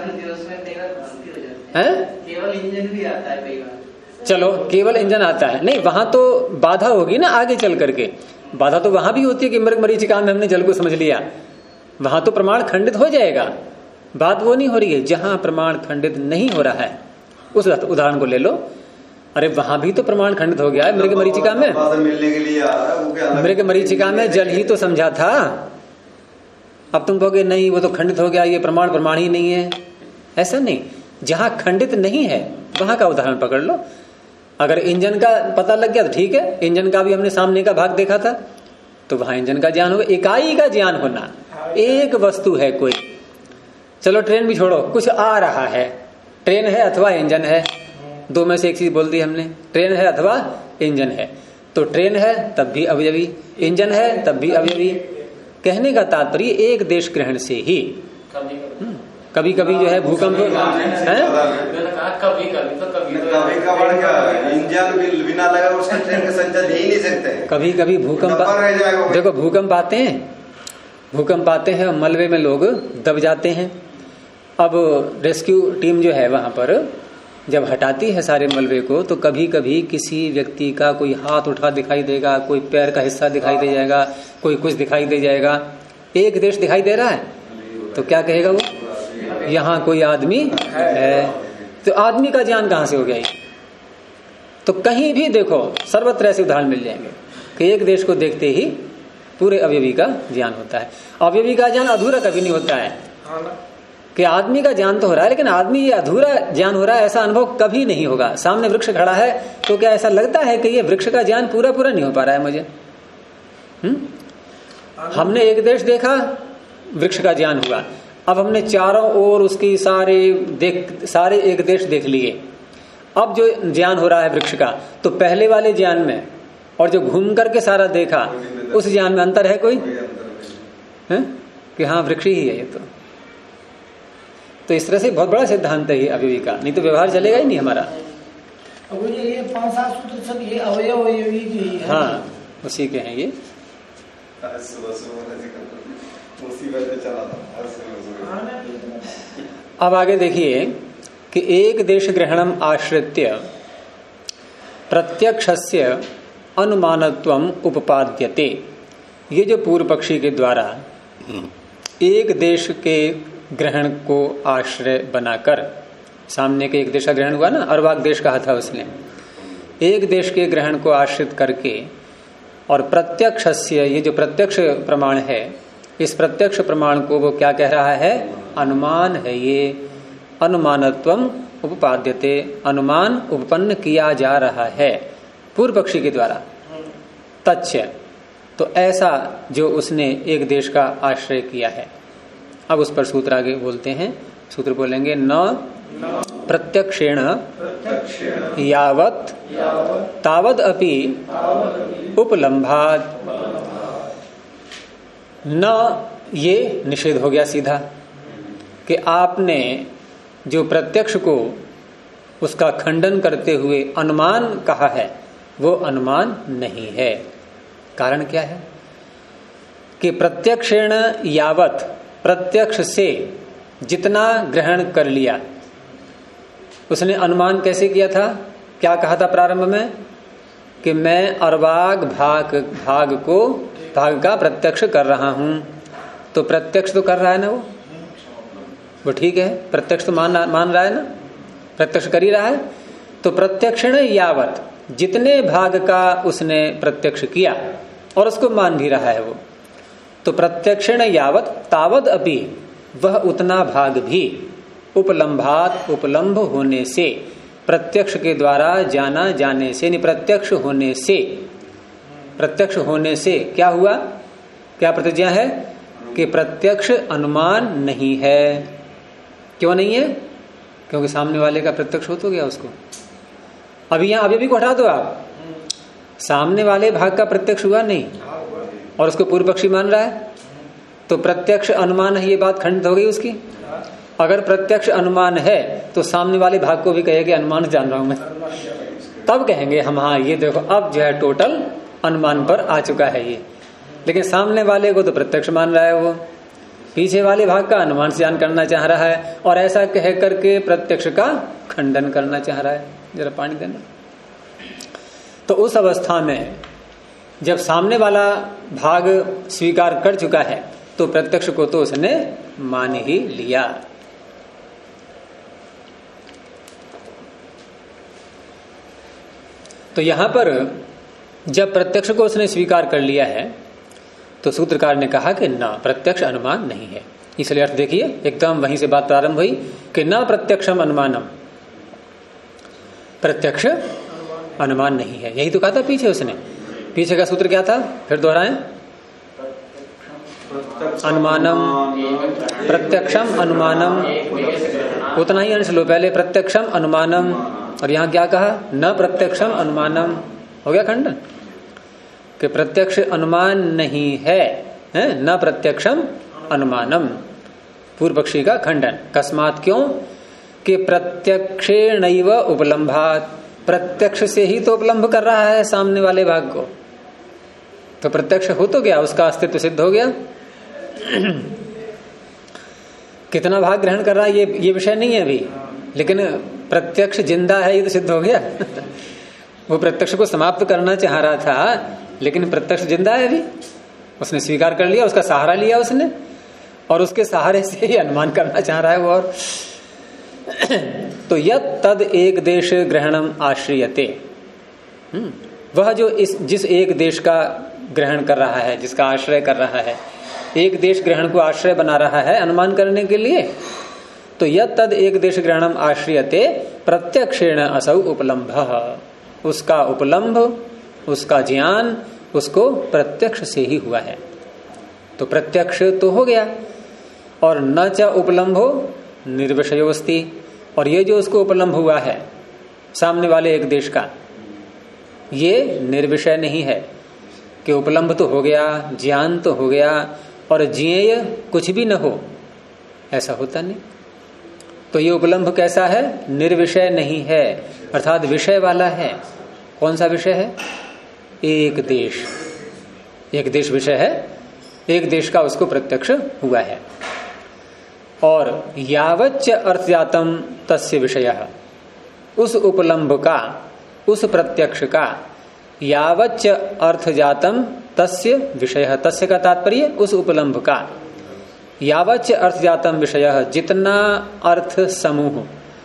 केवल इंजन भी आता है कई बार। चलो केवल इंजन आता है, नहीं वहां तो बाधा होगी ना आगे चल करके, बाधा तो वहां भी होती है कि मृग मरीचिका में हमने जल को समझ लिया, वहां तो प्रमाण खंडित हो जाएगा। बात वो नहीं हो रही है, जहां प्रमाण खंडित नहीं हो रहा है उस उदाहरण को ले लो। अरे वहां भी तो प्रमाण खंडित हो गया है मृग मरीचिका में, मिलने के लिए मृग मरीचिका में जल ही तो समझा था। अब तुम कहोगे नहीं वो तो खंडित हो गया, ये प्रमाण ही नहीं है। ऐसा नहीं, जहां खंडित नहीं है वहां का उदाहरण पकड़ लो। अगर इंजन का पता लग गया तो ठीक है, इंजन का भी हमने सामने का भाग देखा था, तो वहां इंजन का ज्ञान होगा। इकाई का ज्ञान होना, एक वस्तु है कोई, चलो ट्रेन भी छोड़ो, कुछ आ रहा है, ट्रेन है अथवा इंजन है, दो में से एक चीज बोल दी हमने, ट्रेन है अथवा इंजन है। तो ट्रेन है तब भी अवयवी, इंजन है तब भी अवयवी। कहने का तात्पर्य एक देश ग्रहण से ही कभी कभी जो है भूकंप है, इंजन बिना लगा उसका ट्रेन का संचालन ही नहीं सकते। कभी कभी भूकंप, देखो भूकंप आते हैं और मलबे में लोग दब जाते हैं। अब रेस्क्यू टीम जो है वहां पर जब हटाती है सारे मलबे को, तो कभी कभी किसी व्यक्ति का कोई हाथ उठा दिखाई देगा, कोई पैर का हिस्सा दिखाई दे जाएगा, कोई कुछ दिखाई दे जाएगा। एक देश दिखाई दे रहा है तो क्या कहेगा वो? यहाँ कोई आदमी है। तो आदमी का ज्ञान कहां से हो गया? तो कहीं भी देखो सर्वत्र ऐसे उदाहरण मिल जाएंगे कि एक देश को देखते ही पूरे अवयवी का ज्ञान होता है। अवयवी का ज्ञान अधूरा कभी नहीं होता है कि आदमी का ज्ञान तो हो रहा है लेकिन आदमी ये अधूरा ज्ञान हो रहा है ऐसा अनुभव कभी नहीं होगा। सामने वृक्ष खड़ा है तो क्या ऐसा लगता है कि ये वृक्ष का ज्ञान पूरा पूरा नहीं हो पा रहा है मुझे? हमने एक देश देखा, वृक्ष का ज्ञान हुआ। अब हमने चारों ओर उसकी सारे एक देश देख लिए। अब जो ज्ञान हो रहा है वृक्ष का, तो पहले वाले ज्ञान में और जो घूम करके सारा देखा उस ज्ञान में अंतर है कोई है? कि हाँ वृक्ष ही है ये तो इस तरह से बहुत बड़ा सिद्धांत है ये अवयवी का, नहीं तो व्यवहार चलेगा ही नहीं हमारा। अब ये 5-7 सूत्र सब ये अवयवी की है। हाँ उसी के हैं ये। अब आगे देखिए कि एक देश ग्रहणम आश्रित्य प्रत्यक्षस्य अनुमानत्वम उपपाद्यते। ये जो पूर्व पक्षी के द्वारा एक देश के ग्रहण को आश्रय बनाकर, सामने के एक देश का ग्रहण हुआ ना, अर्वाक देश कहा था उसने, एक देश के ग्रहण को आश्रित करके और प्रत्यक्षस्य, ये जो प्रत्यक्ष प्रमाण है, इस प्रत्यक्ष प्रमाण को वो क्या कह रहा है? अनुमान है ये। अनुमानत्वम उपपाद्यते, अनुमान उपपन्न किया जा रहा है पूर्व पक्षी के द्वारा। तच्च, तो ऐसा जो उसने एक देश का आश्रय किया है। अब उस पर सूत्र आगे बोलते हैं। सूत्र बोलेंगे न प्रत्यक्षेण यावत् तावद अपि उपलम्भात्। न, ये निषेध हो गया सीधा कि आपने जो प्रत्यक्ष को उसका खंडन करते हुए अनुमान कहा है वो अनुमान नहीं है। कारण क्या है कि प्रत्यक्षेण यावत्, प्रत्यक्ष से जितना ग्रहण कर लिया, उसने अनुमान कैसे किया था? क्या कहा था प्रारंभ में कि मैं अर्वाग भाग का प्रत्यक्ष कर रहा हूं। तो प्रत्यक्ष तो कर रहा है ना वो ठीक है, प्रत्यक्ष तो मान रहा है ना, प्रत्यक्ष कर ही रहा है। तो प्रत्यक्षण यावत, जितने भाग का उसने प्रत्यक्ष किया और उसको मान भी रहा है वो, तो प्रत्यक्षण यावत तावद अपि, वह उतना भाग भी उपलम्भात, उपलम्भ होने से, प्रत्यक्ष के द्वारा जाना जाने से, नहीं प्रत्यक्ष होने से क्या हुआ? क्या प्रतिज्ञा है कि प्रत्यक्ष अनुमान नहीं है। क्यों नहीं है? क्योंकि सामने वाले का प्रत्यक्ष हो तो गया उसको। अभी यहां अभी को हटा दो आप, सामने वाले भाग का प्रत्यक्ष हुआ नहीं और उसको पूर्व पक्षी मान रहा है, तो प्रत्यक्ष अनुमान है, ये बात खंडित हो गई उसकी। अगर प्रत्यक्ष अनुमान है तो सामने वाले भाग को भी कहेगा अनुमान जान रहा हूं मैं, तब कहेंगे हम हाँ ये देखो अब जो है टोटल अनुमान पर आ चुका है ये। लेकिन सामने वाले को तो प्रत्यक्ष मान रहा है, वो पीछे वाले भाग का अनुमान से जान करना चाह रहा है और ऐसा कह करके प्रत्यक्ष का खंडन करना चाह रहा है। जरा पानी देना। तो उस अवस्था में जब सामने वाला भाग स्वीकार कर चुका है तो प्रत्यक्ष को तो उसने मान ही लिया। तो यहां पर जब प्रत्यक्ष को उसने स्वीकार कर लिया है तो सूत्रकार ने कहा कि ना, प्रत्यक्ष अनुमान नहीं है। इसलिए अर्थ देखिए, एकदम वहीं से बात प्रारंभ हुई कि न प्रत्यक्षम अनुमानम, प्रत्यक्ष अनुमान नहीं है। यही तो कहा था पीछे उसने। पीछे का सूत्र क्या था? फिर दोहराएं, अनुमानम प्रत्यक्षम अनुमानम, उतना ही अंश लो पहले, प्रत्यक्षम अनुमानम, और यहां क्या कहा? न प्रत्यक्षम अनुमानम। हो गया खंडन कि प्रत्यक्ष अनुमान नहीं है, न प्रत्यक्षम अनुमानम, पूर्व पक्षी का खंडन। कस्मात, क्यों? कि प्रत्यक्षेणैव उपलम्भात, प्रत्यक्ष से ही तो उपलम्भ कर रहा है सामने वाले भाग को, तो प्रत्यक्ष हो तो गया, उसका अस्तित्व सिद्ध हो गया। कितना भाग ग्रहण कर रहा है ये विषय नहीं है अभी, लेकिन प्रत्यक्ष जिंदा है ये तो सिद्ध हो गया। वो प्रत्यक्ष को समाप्त करना चाह रहा था लेकिन प्रत्यक्ष जिंदा है अभी, उसने स्वीकार कर लिया, उसका सहारा लिया उसने, और उसके सहारे से ही अनुमान करना चाह रहा है वो। और तो यत् तद एक देश ग्रहणम आश्रियते, वह जो जिस एक देश का ग्रहण कर रहा है, जिसका आश्रय कर रहा है, एक देश ग्रहण को आश्रय बना रहा है अनुमान करने के लिए, तो यद तद एक देश ग्रहणम आश्रियते प्रत्यक्षेण असौ उपलम्भ, उसका उपलम्भ, उसका ज्ञान उसको प्रत्यक्ष से ही हुआ है। तो प्रत्यक्ष तो हो गया, और न च उपलम्भो निर्विषयोस्ति, और ये जो उसको उपलम्भ हुआ है सामने वाले एक देश का, ये निर्विषय नहीं है कि उपलम्भ तो हो गया, ज्ञान तो हो गया और ज्ञेय कुछ भी न हो, ऐसा होता नहीं। तो ये उपलम्भ कैसा है? निर्विषय नहीं है, अर्थात विषय वाला है। कौन सा विषय है? एक देश, एक देश विषय है, एक देश का उसको प्रत्यक्ष हुआ है। और यावच्च अर्थजातम तस्य विषयः, उस उपलम्भ का, उस प्रत्यक्ष का, यावच्च अर्थजातम तस्य विषयः, तस्य का तात्पर्य उस उपलम्भ का, यावच्च अर्थजातम विषयः, जितना अर्थ समूह,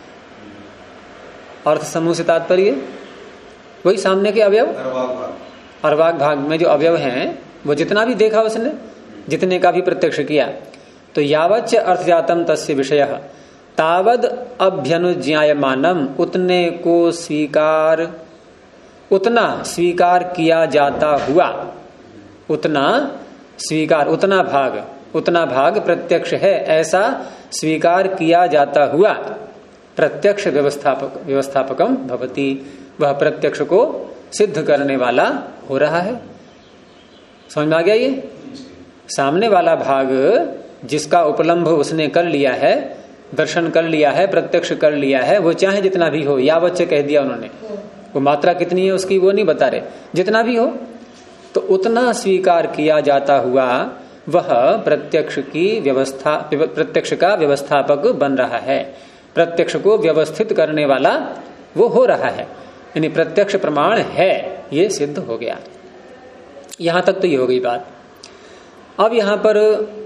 अर्थ समूह से तात्पर्य वही सामने के अवयव, अर्वाग भाग में जो अवयव हैं वो जितना भी देखा उसने, जितने का भी प्रत्यक्ष किया, तो यावच्च अर्थजातम तस्य विषयः तावद अभ्यनुज्ञायमानम, उतने को स्वीकार, उतना स्वीकार किया जाता हुआ, उतना स्वीकार, उतना भाग प्रत्यक्ष है ऐसा स्वीकार किया जाता हुआ प्रत्यक्ष व्यवस्थापकम भवति, वह प्रत्यक्ष को सिद्ध करने वाला हो रहा है। समझ में आ गया? ये सामने वाला भाग जिसका उपलम्भ उसने कर लिया है, दर्शन कर लिया है, प्रत्यक्ष कर लिया है, वो चाहे जितना भी हो, यावच्च कह दिया उन्होंने, वो मात्रा कितनी है उसकी वो नहीं बता रहे, जितना भी हो, तो उतना स्वीकार किया जाता हुआ वह प्रत्यक्ष की व्यवस्था, प्रत्यक्ष का व्यवस्थापक बन रहा है, प्रत्यक्ष को व्यवस्थित करने वाला वो हो रहा है, यानी प्रत्यक्ष प्रमाण है, ये सिद्ध हो गया। यहां तक तो ये हो गई बात। अब यहां पर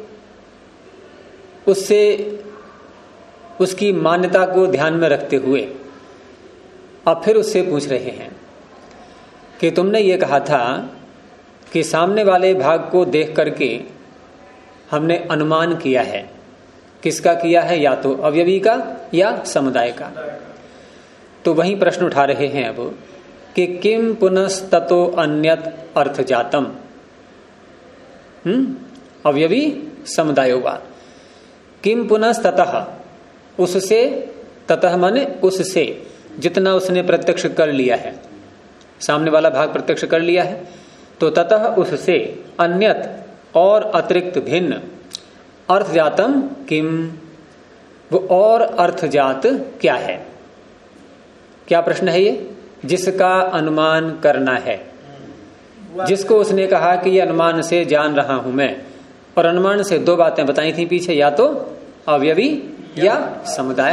उससे, उसकी मान्यता को ध्यान में रखते हुए अब फिर उससे पूछ रहे हैं कि तुमने ये कहा था कि सामने वाले भाग को देख करके हमने अनुमान किया है, किसका किया है? या तो अवयवी का या समुदाय का। तो वही प्रश्न उठा रहे हैं अब कि किम पुनस्ततो अन्यत अर्थ जातम, अवयवी समुदायो वा, किम पुनस्ततः, उससे, ततः माने उससे, जितना उसने प्रत्यक्ष कर लिया है, सामने वाला भाग प्रत्यक्ष कर लिया है, तो ततः उससे अन्यत और अतिरिक्त भिन्न अर्थजातम किम, वो और अर्थजात क्या है? क्या प्रश्न है ये? जिसका अनुमान करना है, जिसको उसने कहा कि ये अनुमान से जान रहा हूं मैं, और अनुमान से दो बातें बताई थी पीछे, या तो अवयवी या समुदाय।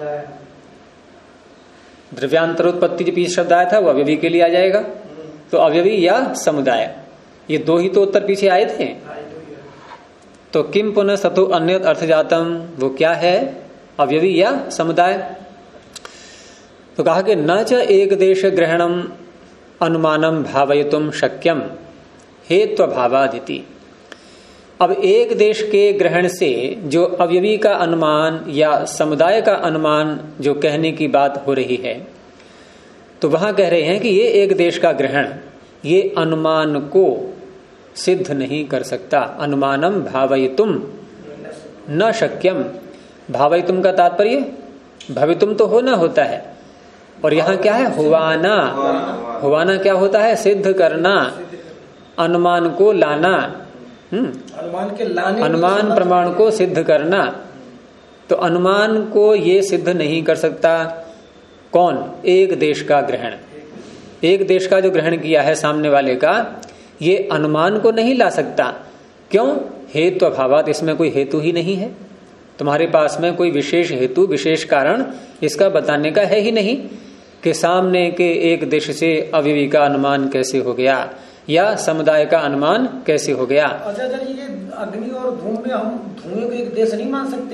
द्रव्यांतरोत्पत्ति जो पीछे शब्द आया था वो अवयवी के लिए आ जाएगा, तो अवयवी या समुदाय, ये दो ही तो उत्तर पीछे आए थे। तो किम पुनः सतो अन्य अर्थजातम, वो क्या है? अवयवी या समुदाय। तो कहा कि न च एक देश ग्रहणम अनुमानम भावयितुम शक्यम हेत्व भावादिति। अब एक देश के ग्रहण से जो अवयवी का अनुमान या समुदाय का अनुमान जो कहने की बात हो रही है, तो वहां कह रहे हैं कि ये एक देश का ग्रहण ये अनुमान को सिद्ध नहीं कर सकता। अनुमानम भावयितुम न शक्यम, भावयितुम का तात्पर्य भवितुम तो होना होता है, और यहाँ क्या है? हुवाना। हुवाना क्या होता है? सिद्ध करना, अनुमान को लाना, अनुमान के लाने, अनुमान प्रमाण को सिद्ध करना। तो अनुमान को ये सिद्ध नहीं कर सकता कौन? एक देश का ग्रहण। एक देश का जो ग्रहण किया है सामने वाले का, ये अनुमान को नहीं ला सकता। क्यों? हेतु अभावात, इसमें कोई हेतु ही नहीं है। तुम्हारे पास में कोई विशेष हेतु, विशेष कारण इसका बताने का है ही नहीं कि सामने के एक देश से अवयवी का अनुमान कैसे हो गया या समुदाय का अनुमान कैसे हो गया। अच्छा, ये अग्नि और धूम में हम धुएं को एक देश नहीं मान सकते,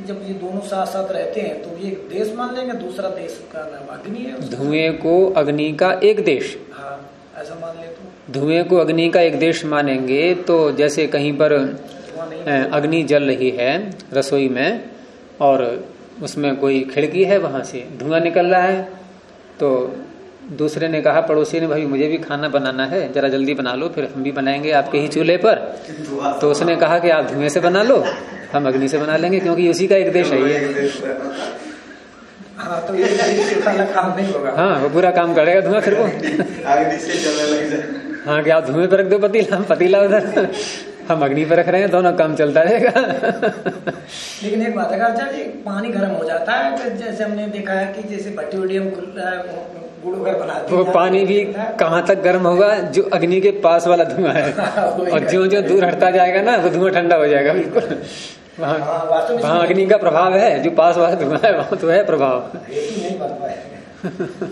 जब ये दोनों साथ साथ रहते हैं तो ये एक देश मान लेंगे, दूसरा देश का नाम अग्नि है। धुएं को अग्नि का एक देश, हाँ ऐसा मान ले तो। धुएं को अग्नि का एक देश मानेंगे तो जैसे कहीं पर अग्नि जल रही है रसोई में और उसमें कोई खिड़की है, वहां से धुआं निकल रहा है, तो दूसरे ने कहा, पड़ोसी ने, भाई मुझे भी खाना बनाना है, जरा जल्दी बना लो, फिर हम भी बनाएंगे आपके ही चूल्हे पर। तो उसने कहा कि आप धुएं से बना लो, हम अग्नि से बना लेंगे, क्योंकि उसी का एक देश है ये। हाँ तो ये वाला काम नहीं होगा। हाँ वो पूरा काम करेगा धुआं, फिर वो अग्नि से जलने लग जाए। हाँ कि आप धुएं पर रख दो पतीला उधर, हम अग्नि पर रख रहे हैं, दोनों काम चलता रहेगा। लेकिन एक बात है आचार्य, पानी गर्म हो जाता है, तो जैसे हमने देखा है कि जैसे भट्टी वट्टी हम गुड़ वगैरह बनाते हैं, वो पानी भी कहाँ तक गर्म होगा, जो अग्नि के पास वाला धुआं है, और जो जो दूर हटता जाएगा ना वो धुआं ठंडा हो जाएगा बिल्कुल। वहाँ अग्नि का प्रभाव है, जो पास वाला धुआं है वहां तो है प्रभाव। नहीं बन पाएगा।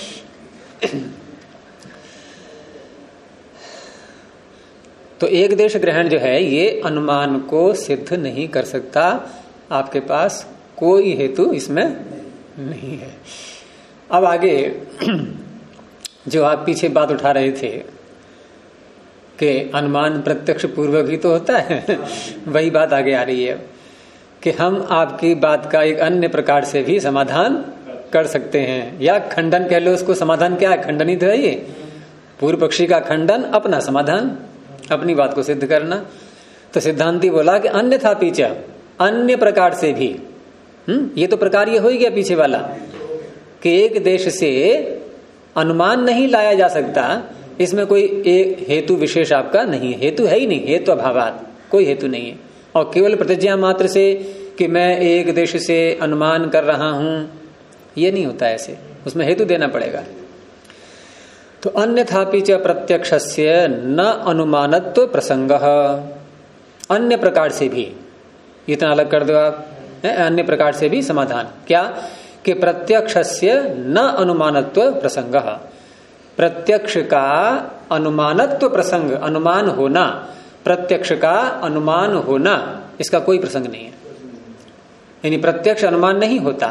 तो एक देश ग्रहण जो है ये अनुमान को सिद्ध नहीं कर सकता, आपके पास कोई हेतु इसमें नहीं है। अब आगे जो आप पीछे बात उठा रहे थे कि अनुमान प्रत्यक्ष पूर्वक ही तो होता है, वही बात आगे आ रही है कि हम आपकी बात का एक अन्य प्रकार से भी समाधान कर सकते हैं, या खंडन कह लो उसको। समाधान क्या है? खंडन ही तो है ये। पूर्व पक्षी का खंडन, अपना समाधान, अपनी बात को सिद्ध करना। तो सिद्धांती बोला कि अन्यथा पीछे अन्य प्रकार से भी, ये तो प्रकार ये हो ही गया पीछे वाला कि एक देश से अनुमान नहीं लाया जा सकता, इसमें कोई एक हेतु विशेष आपका नहीं है, हेतु है ही नहीं, हेतु अभावात, कोई हेतु नहीं है। और केवल प्रतिज्ञा मात्र से कि मैं एक देश से अनुमान कर रहा हूं, ये नहीं होता ऐसे, उसमें हेतु देना पड़ेगा। तो अन्यथापि च प्रत्यक्षस्य न अनुमानत्व प्रसंगः, अन्य प्रकार से भी, इतना अलग कर दो आप, अन्य प्रकार से भी समाधान क्या कि प्रत्यक्षस्य न अनुमानत्व प्रसंगः, प्रत्यक्ष का अनुमानत्व प्रसंग, अनुमान होना, प्रत्यक्ष का अनुमान होना, इसका कोई प्रसंग नहीं है, यानी प्रत्यक्ष अनुमान नहीं होता।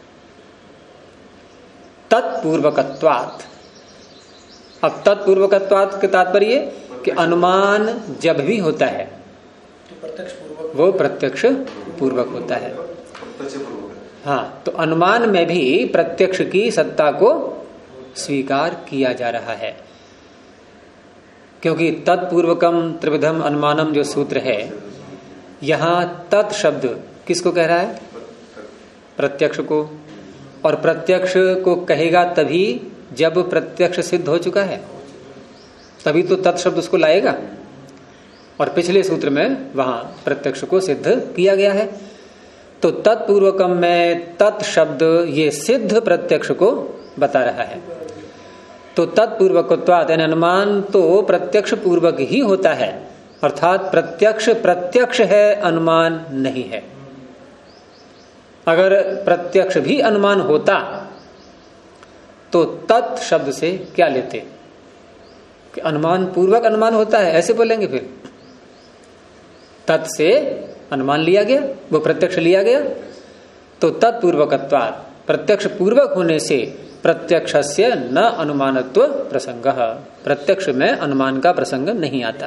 तत्पूर्वकत्वात्, अब तत्पूर्वकत्वात् के तात्पर्य कि अनुमान जब भी होता है वो प्रत्यक्ष पूर्वक होता है। हाँ, तो अनुमान में भी प्रत्यक्ष की सत्ता को स्वीकार किया जा रहा है, क्योंकि तत्पूर्वकम त्रिविधम अनुमानम जो सूत्र है, यहां तत् शब्द किसको कह रहा है? प्रत्यक्ष को। और प्रत्यक्ष को कहेगा तभी जब प्रत्यक्ष सिद्ध हो चुका है, तभी तो तत् शब्द उसको लाएगा। और पिछले सूत्र में वहां प्रत्यक्ष को सिद्ध किया गया है। तो तत्पूर्वकम में तत् शब्द ये सिद्ध प्रत्यक्ष को बता रहा है। तो तत्पूर्वकत्वात् यानी अनुमान तो प्रत्यक्ष पूर्वक ही होता है, अर्थात प्रत्यक्ष प्रत्यक्ष है, अनुमान नहीं है। अगर प्रत्यक्ष भी अनुमान होता तो तत् शब्द से क्या लेते कि अनुमान पूर्वक अनुमान होता है, ऐसे बोलेंगे। फिर तत् से अनुमान लिया गया, वो प्रत्यक्ष लिया गया, तो तत्पूर्वकत्वात् प्रत्यक्ष पूर्वक होने से प्रत्यक्षस्य न अनुमानत्व प्रसंगः, प्रत्यक्ष में अनुमान का प्रसंग नहीं आता।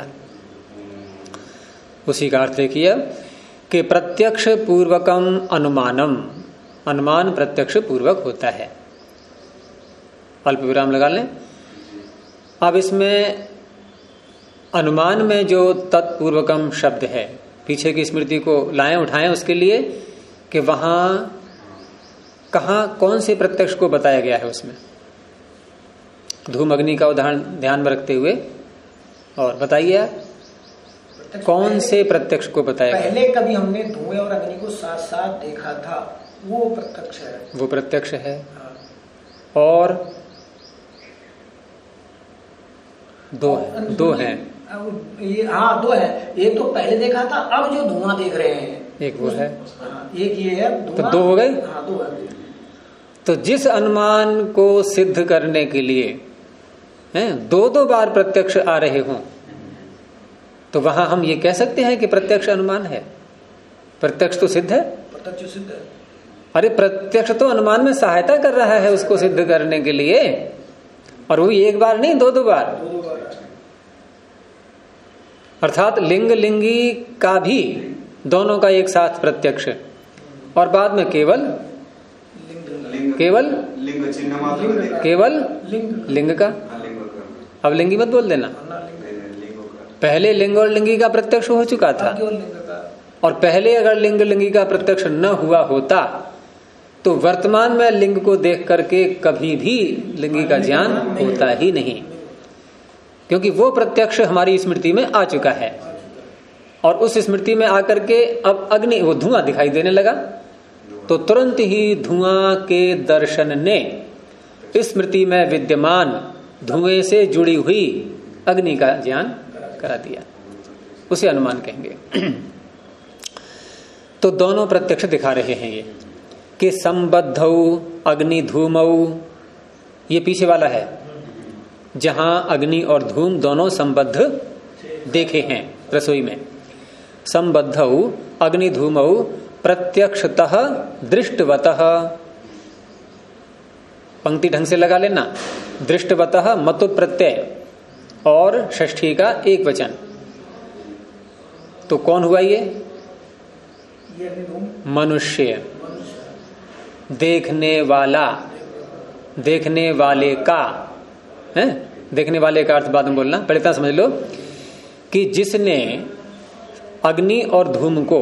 उसी का अर्थ देखिए कि प्रत्यक्ष पूर्वकम अनुमानम, अनुमान प्रत्यक्ष पूर्वक होता है। अल्प विराम लगा लें। अब इसमें अनुमान में जो तत्पूर्वकम शब्द है, पीछे की स्मृति को लाएं उठाएं उसके लिए कि वहां कहां कौन से प्रत्यक्ष को बताया गया है। उसमें धूम अग्नि का उदाहरण ध्यान में रखते हुए और बताइए आप कौन से प्रत्यक्ष को बताया गया? पहले कभी हमने धुएं और अग्नि को साथ साथ देखा था, वो प्रत्यक्ष है, वो प्रत्यक्ष है। हाँ। और दो हैं। ये हाँ दो है, एक तो पहले देखा था, अब जो धुआं देख रहे हैं एक वो है, हाँ, एक ये है तो दो हो गए। हाँ दो है। तो जिस अनुमान को सिद्ध करने के लिए दो दो बार प्रत्यक्ष आ रहे हों, तो वहां हम ये कह सकते हैं कि प्रत्यक्ष अनुमान है, प्रत्यक्ष तो सिद्ध है। प्रत्यक्ष सिद्ध है। अरे प्रत्यक्ष तो अनुमान में सहायता कर रहा है उसको सिद्ध करने के लिए, और वो एक बार नहीं, दो बार। अर्थात लिंग लिंगी का भी दोनों का एक साथ प्रत्यक्ष, और बाद में केवल लिंग का। अब लिंगी मत बोल देना, पहले लिंग और लिंगी का प्रत्यक्ष हो चुका था, और पहले अगर लिंग लिंगी का प्रत्यक्ष न हुआ होता तो वर्तमान में लिंग को देख करके कभी भी लिंगी का ज्ञान होता ही नहीं, क्योंकि वो प्रत्यक्ष हमारी स्मृति में आ चुका है। और उस स्मृति में आकर के अब अग्नि, वो धुआं दिखाई देने लगा, तो तुरंत ही धुआं के दर्शन ने स्मृति में विद्यमान धुएं से जुड़ी हुई अग्नि का ज्ञान करा दिया, उसे अनुमान कहेंगे। तो दोनों प्रत्यक्ष दिखा रहे हैं ये कि संबद्धौ अग्नि धूमौ, ये पीछे वाला है जहां अग्नि और धूम दोनों संबद्ध देखे हैं रसोई में। संबद्धौ अग्नि धूमौ प्रत्यक्षतः दृष्टवतः, पंक्ति ढंग से लगा लेना, दृष्टवतः मतु प्रत्यय और षष्ठी का एक वचन। तो कौन हुआ ये? मनुष्य, देखने वाला, देखने वाले का है। देखने वाले का अर्थ बाद में बोलना, पहले इतना समझ लो कि जिसने अग्नि और धूम को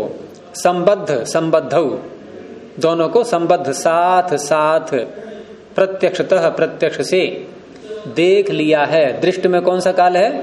संबद्धौ दोनों को संबद्ध साथ साथ प्रत्यक्षतः प्रत्यक्ष से देख लिया है। दृष्ट में कौन सा काल है?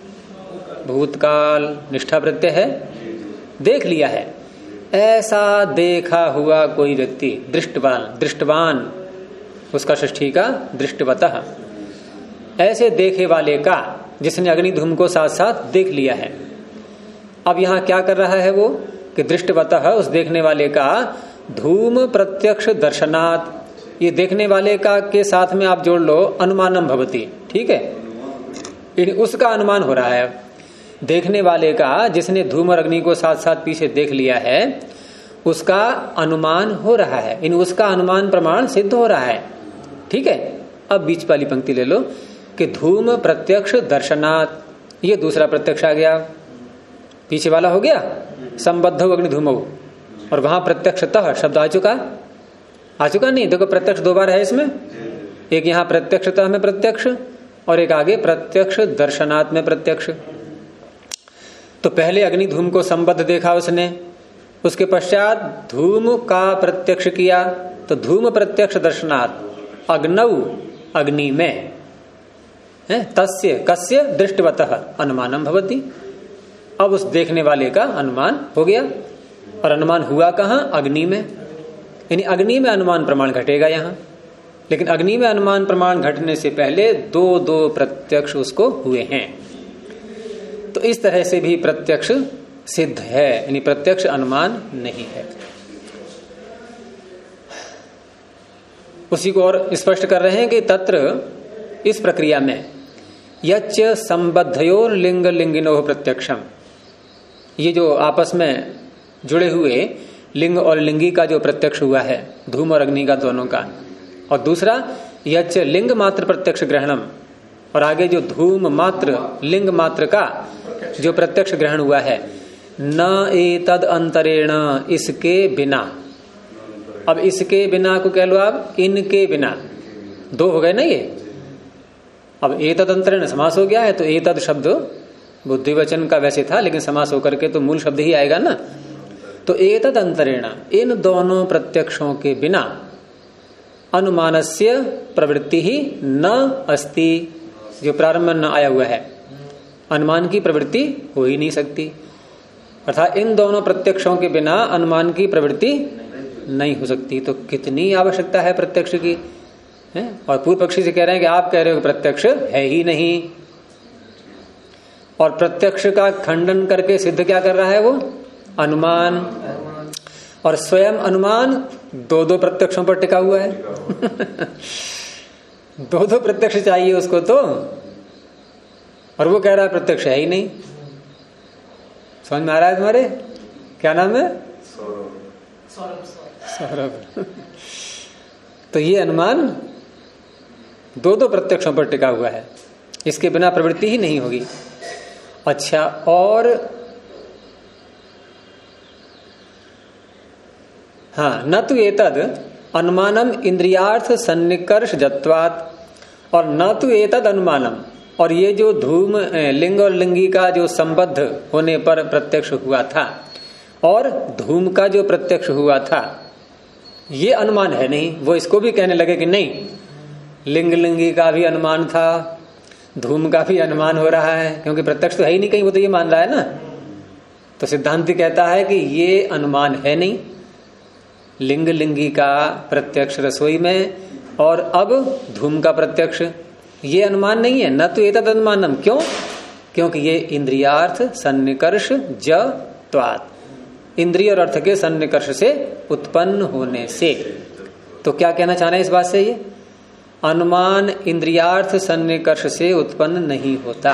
भूतकाल, निष्ठा प्रत्यय है, देख लिया है। ऐसा देखा हुआ कोई व्यक्ति, दृष्टवान उसका षष्ठी का दृष्टवतः, ऐसे देखे वाले का जिसने अग्नि धूम को साथ साथ देख लिया है। अब यहां क्या कर रहा है वो कि दृष्टवतः, उस देखने वाले का धूम प्रत्यक्ष दर्शनात्, ये देखने वाले का के साथ में आप जोड़ लो अनुमानम भवति, ठीक है, उसका अनुमान हो रहा है। देखने वाले का जिसने धूम और अग्नि को साथ साथ पीछे देख लिया है उसका अनुमान हो रहा है, उसका अनुमान प्रमाण सिद्ध हो रहा है, ठीक है। अब बीच वाली पंक्ति ले लो कि धूम प्रत्यक्ष दर्शनात्, ये दूसरा प्रत्यक्ष आ गया, पीछे वाला हो गया संबद्धौ अग्नि धूमौ, और वहां प्रत्यक्षतः शब्द आ चुका नहीं। देखो प्रत्यक्ष दो बार है इसमें, एक यहाँ प्रत्यक्षतः में प्रत्यक्ष और एक आगे प्रत्यक्ष दर्शनात् में प्रत्यक्ष। तो पहले अग्नि धूम को संबद्ध देखा उसने, उसके पश्चात धूम का प्रत्यक्ष किया, तो धूम प्रत्यक्ष दर्शनात् अग्नौ, अग्नि में है, तस्य कस्य दृष्टवतः अनुमानम भवति। अब उस देखने वाले का अनुमान हो गया, और अनुमान हुआ कहां? अग्नि में, यानी अग्नि में अनुमान प्रमाण घटेगा यहां। लेकिन अग्नि में अनुमान प्रमाण घटने से पहले दो प्रत्यक्ष उसको हुए हैं। तो इस तरह से भी प्रत्यक्ष सिद्ध है, यानी प्रत्यक्ष अनुमान नहीं है। उसी को और स्पष्ट कर रहे हैं कि तत्र, इस प्रक्रिया में, यच्च संबद्धयोर लिंग लिंगिनो प्रत्यक्षम, ये जो आपस में जुड़े हुए लिंग और लिंगी का जो प्रत्यक्ष हुआ है, धूम और अग्नि का दोनों का, और दूसरा यच्च लिंग मात्र प्रत्यक्ष ग्रहणम, और आगे जो धूम मात्र लिंग मात्र का जो प्रत्यक्ष ग्रहण हुआ है, न एतद अंतरेण, इसके बिना। अब इसके बिना को कह लो आप इनके बिना, दो हो गए ना ये। अब एतद अंतरेण समास हो गया है, तो एतद शब्द बुद्धिवचन का वैसे था, लेकिन समास होकर के तो मूल शब्द ही आएगा ना। तो एतद अंतरेण, इन दोनों प्रत्यक्षों के बिना अनुमानस्य प्रवृत्ति ही न अस्ति, जो प्रारंभ में न आया हुआ है, अनुमान की प्रवृत्ति हो ही नहीं सकती। अर्थात इन दोनों प्रत्यक्षों के बिना अनुमान की प्रवृत्ति नहीं हो सकती। तो कितनी आवश्यकता है प्रत्यक्ष की, है? और पूर्व पक्षी से कह रहे हैं कि आप कह रहे हो प्रत्यक्ष है ही नहीं, और प्रत्यक्ष का खंडन करके सिद्ध क्या कर रहा है वो? अनुमान। और स्वयं अनुमान दो प्रत्यक्षों पर टिका हुआ है दो प्रत्यक्ष चाहिए उसको तो, और वो कह रहा है प्रत्यक्ष है ही नहीं। समझ में आ रहा है तुम्हारे? क्या नाम है? सौरभ। तो ये अनुमान दो दो प्रत्यक्षों पर टिका हुआ है, इसके बिना प्रवृत्ति ही नहीं होगी। अच्छा, और हाँ, न तो एतद अनुमानम इंद्रियार्थ सन्निकर्ष जत्वात्, और न तो एतद अनुमानम, और ये जो धूम लिंग और लिंगी का जो संबद्ध होने पर प्रत्यक्ष हुआ था और धूम का जो प्रत्यक्ष हुआ था, ये अनुमान है नहीं। वो इसको भी कहने लगे कि नहीं, लिंग लिंगी का भी अनुमान था, धूम का भी अनुमान हो रहा है, क्योंकि प्रत्यक्ष तो है ही नहीं कहीं, वो तो ये मान रहा है ना। तो सिद्धांति कहता है कि ये अनुमान है नहीं, लिंग लिंगी का प्रत्यक्ष रसोई में और अब धूम का प्रत्यक्ष, ये अनुमान नहीं है। न तो एतद अनुमानम, क्यों? क्योंकि ये इंद्रियार्थ सन्निकर्ष जत्वात्, इंद्रिय और अर्थ के सन्निकर्ष से उत्पन्न होने से। तो क्या कहना चाह रहे हैं इस बात से? ये अनुमान इंद्रियार्थ सन्निकर्ष से उत्पन्न नहीं होता,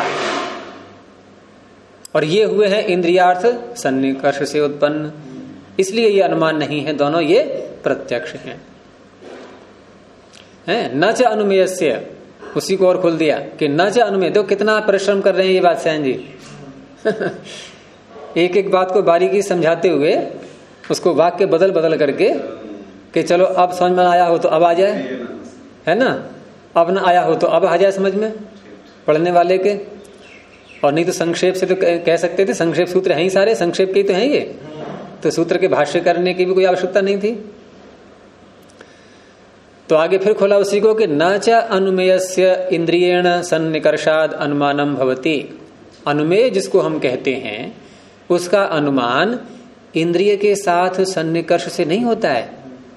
और ये हुए हैं इंद्रियार्थ सन्निकर्ष से उत्पन्न, इसलिए ये अनुमान नहीं है, दोनों ये प्रत्यक्ष हैं। न च अनुमेयस्य, उसी को और खोल दिया कि न च अनुमेय। तो कितना परिश्रम कर रहे हैं ये बात सैन जी। एक एक बात को बारीकी समझाते हुए उसको वाक्य बदल बदल करके कि चलो अब समझ में आया हो तो अब आ जाए, है ना, अब ना आया हो तो अब आ जाए समझ में पढ़ने वाले के। और नहीं तो संक्षेप से तो कह सकते थे, संक्षेप सूत्र हैं ही सारे, संक्षेप के ही तो हैं ये, तो सूत्र के भाष्य करने की भी कोई आवश्यकता नहीं थी। तो आगे फिर खोला उसी को कि न च अनुमेयस्य इंद्रियेण सन्निकर्षाद अनुमानम भवति। अनुमेय जिसको हम कहते हैं उसका अनुमान इंद्रिय के साथ सन्निकर्ष से नहीं होता है।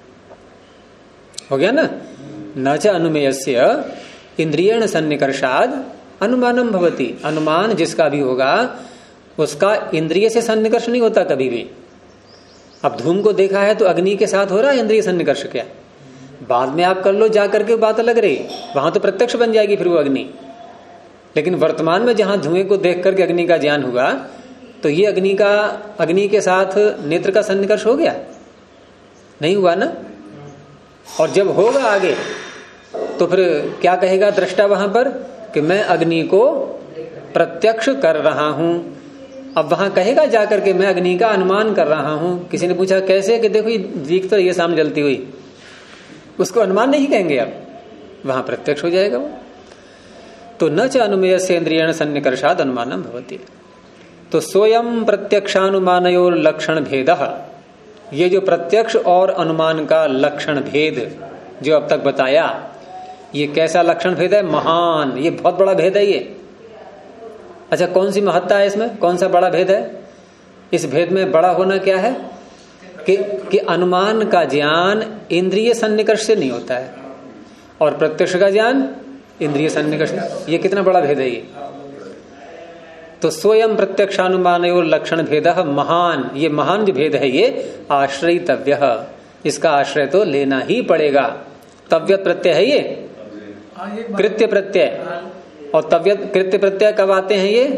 हो गया ना? न च अनुमेयस्य इंद्रियेण सन्निकर्षाद अनुमानम भवति। अनुमान जिसका भी होगा उसका इंद्रिय से सन्निकर्ष नहीं होता कभी भी। अब धूम को देखा है तो अग्नि के साथ हो रहा है इंद्रिय सन्निकर्ष, क्या बाद में आप कर लो जा करके, बात अलग रही, वहां तो प्रत्यक्ष बन जाएगी फिर वो अग्नि। लेकिन वर्तमान में जहां धुएं को देख करके अग्नि का ज्ञान हुआ तो ये अग्नि के साथ नेत्र का सन्निकर्ष हो गया? नहीं हुआ ना। और जब होगा आगे तो फिर क्या कहेगा दृष्टा वहां पर कि मैं अग्नि को प्रत्यक्ष कर रहा हूं। अब वहां कहेगा जाकर के मैं अग्नि का अनुमान कर रहा हूं। किसी ने पूछा कैसे, कि देखो ये दीख तो ये सामने जलती हुई, उसको अनुमान नहीं कहेंगे, अब वहां प्रत्यक्ष हो जाएगा वो। तो न च अनुमेयस्य इंद्रियेण सन्निकर्षाद अनुमानम भवति। तो स्वयं प्रत्यक्षानुमानयोर लक्षण भेदः, ये जो प्रत्यक्ष और अनुमान का लक्षण भेद जो अब तक बताया, ये कैसा लक्षण भेद है? महान, ये बहुत बड़ा भेद है ये। अच्छा, कौन सी महत्ता है इसमें? कौन सा बड़ा भेद है? इस भेद में बड़ा होना क्या है कि अनुमान का ज्ञान इंद्रिय सन्निकर्ष से नहीं होता है और प्रत्यक्ष का ज्ञान इंद्रिय सन्निकर्ष। ये कितना बड़ा भेद है ये। तो स्वयं प्रत्यक्षानुमान और लक्षण भेद महान, ये महान जो भेद है ये आश्रयितव्य, इसका आश्रय तो लेना ही पड़ेगा। तव्य प्रत्यय है ये, कृत्य प्रत्यय। और तव्य कृत्य प्रत्यय कब आते हैं ये?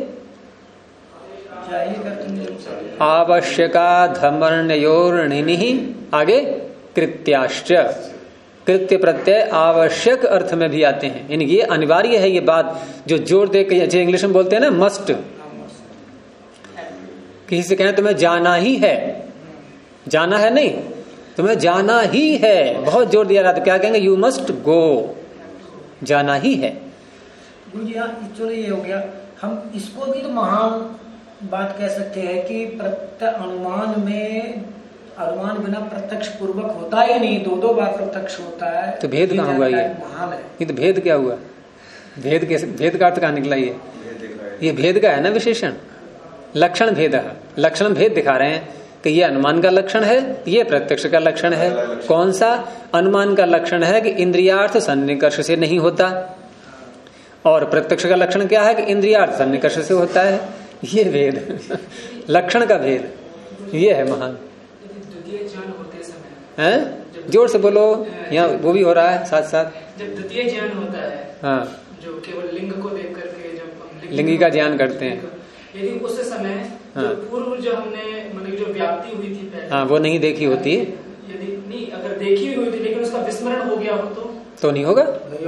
आवश्यका धमर्ण्योर्णिनि, आगे कृत्याश्च। कृत्य प्रत्यय आवश्यक अर्थ में भी आते हैं, यानी ये अनिवार्य है। ये बात जो जोर दे के, जैसे इंग्लिश में बोलते हैं ना मस्ट, किसी से कहें तुम्हें जाना ही है, जाना है नहीं, तुम्हें जाना ही है, बहुत जोर दिया रहा तो क्या कहेंगे? यू मस्ट गो, जाना ही है। चलो ये हो गया। हम इसको भी तो महान बात कह सकते हैं कि अनुमान में, अनुमान बिना प्रत्यक्ष पूर्वक होता ही नहीं, दो दो बार प्रत्यक्ष होता है। तो भेद कहाँ हुआ ये? महान है ये तो भेद क्या हुआ? भेद कैसे, भेद का अर्थ कहाँ निकला ये भेद का है ना विशेषण। लक्षण भेद, लक्षण भेद दिखा रहे हैं कि ये अनुमान का लक्षण है, ये प्रत्यक्ष का लक्षण है। कौन सा? अनुमान का लक्षण है कि इंद्रियार्थ सन्निकर्ष से नहीं होता, और प्रत्यक्ष का लक्षण क्या है कि इंद्रियार्थ सन्निकर्ष से होता है। ये भेद, लक्षण का भेद, ये है महान। हैं? जोर से बोलो, यहाँ वो भी हो रहा है साथ साथ। जब द्वितीय ज्ञान होता है, हाँ, जो केवल लिंग को देख करके जब हम लिंगी का ज्ञान करते हैं, यदि उस समय हाँ। जो पूर्व जो हमने मतलब जो व्याप्ति हुई थी पहले, हाँ, वो नहीं देखी होती, यदि नहीं अगर देखी हुई थी लेकिन उसका विस्मरण हो गया हो तो नहीं होगा।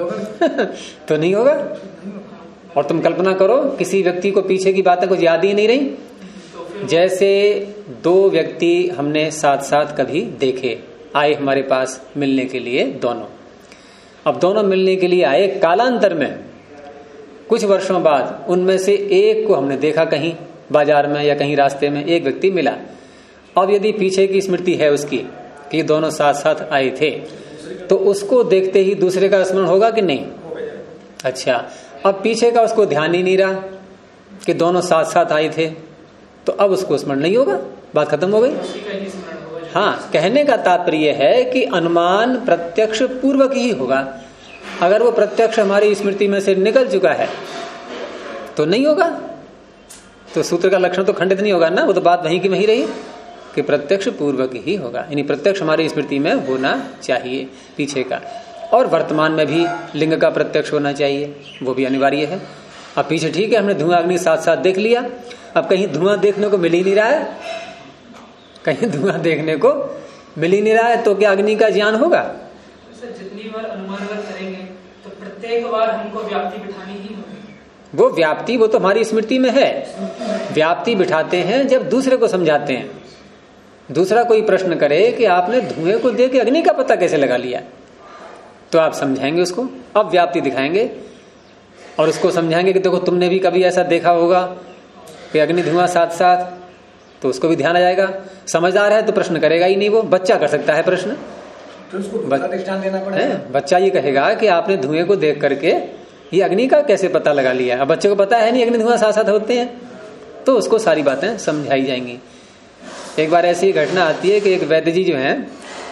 तो नहीं होगा। और तुम कल्पना करो किसी व्यक्ति को पीछे की बातें कुछ याद ही नहीं रही। तो जैसे दो व्यक्ति हमने साथ साथ कभी देखे, आए हमारे पास मिलने के लिए दोनों। अब दोनों मिलने के लिए आए, कालांतर में कुछ वर्षों बाद उनमें से एक को हमने देखा कहीं बाजार में या कहीं रास्ते में, एक व्यक्ति मिला। अब यदि पीछे की स्मृति है उसकी कि दोनों साथ साथ आए थे, तो उसको देखते ही दूसरे का स्मरण होगा कि नहीं? अच्छा, अब पीछे का उसको ध्यान ही नहीं रहा कि दोनों साथ साथ आए थे, तो अब उसको स्मरण नहीं होगा, बात खत्म हो गई। हाँ, कहने का तात्पर्य है कि अनुमान प्रत्यक्ष पूर्वक ही होगा। अगर वो प्रत्यक्ष हमारी स्मृति में से निकल चुका है तो नहीं होगा, तो सूत्र का लक्षण तो खंडित नहीं होगा ना, वो तो बात वहीं की वहीं रही कि प्रत्यक्ष पूर्वक ही होगा, यानी प्रत्यक्ष हमारी स्मृति में होना चाहिए पीछे का। और वर्तमान में भी लिंग का प्रत्यक्ष होना चाहिए, वो भी अनिवार्य है। अब पीछे ठीक है, हमने धुआं अग्नि साथ साथ देख लिया, अब कहीं धुआं देखने को मिल ही नहीं रहा है, कहीं धुआं देखने को मिल ही नहीं रहा है, तो क्या अग्नि का ज्ञान होगा? जितनी बार अनुमान करेंगे तो प्रत्येक बार हमको व्याप्ति बिठानी ही होगी। वो व्याप्ति वो तो हमारी स्मृति में है। व्याप्ति बिठाते हैं जब दूसरे को समझाते हैं। दूसरा कोई प्रश्न करे कि आपने धुएं को देख के अग्नि का पता कैसे लगा लिया, तो आप समझाएंगे उसको, अब व्याप्ति दिखाएंगे और उसको समझाएंगे कि देखो तुमने भी कभी ऐसा देखा होगा कि अग्नि धुआं साथ साथ, तो उसको भी ध्यान आ जाएगा। समझदार है तो प्रश्न करेगा ही नहीं, वो बच्चा कर सकता है प्रश्न, तो उसको दृष्टांत देना पड़ेगा। बच्चा ये कहेगा कि आपने धुएं को देख करके ये अग्नि का कैसे पता लगा लिया। अब बच्चे को पता है नहीं अग्नि धुआं साथ साथ होते हैं, तो उसको सारी बातें समझाई जाएंगी। एक बार ऐसी घटना आती है कि एक वैद्य जी जो हैं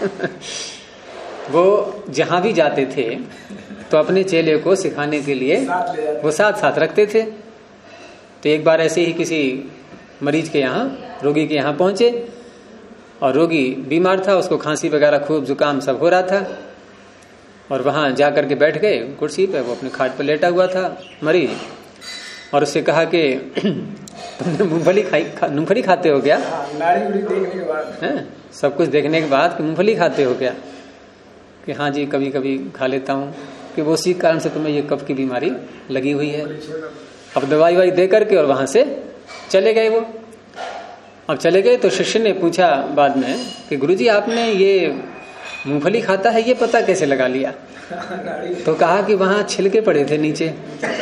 वो जहां भी जाते थे तो अपने चेले को सिखाने के लिए वो साथ साथ रखते थे। तो एक बार ऐसे ही किसी मरीज के यहाँ, रोगी के यहाँ पहुंचे और रोगी बीमार था, उसको खांसी वगैरह खूब जुकाम सब हो रहा था, और वहां जा करके बैठ गए कुर्सी पे, वो अपने खाट पे लेटा हुआ था मरीज, और उससे कहा कि तुमने मूंगफली खाते हो क्या? नाड़ी उड़ी देखने के बाद, सब कुछ देखने के बाद कि मूंगफली खाते हो क्या? कि हाँ जी कभी कभी खा लेता हूँ। कि वो उसी कारण से तुम्हें ये कफ की बीमारी लगी हुई है। अब दवाई वाई दे करके और वहां से चले गए वो। अब चले गए तो शिष्य ने पूछा बाद में कि गुरुजी आपने ये मूंगफली खाता है ये पता कैसे लगा लिया? तो कहा कि वहां छिलके पड़े थे नीचे,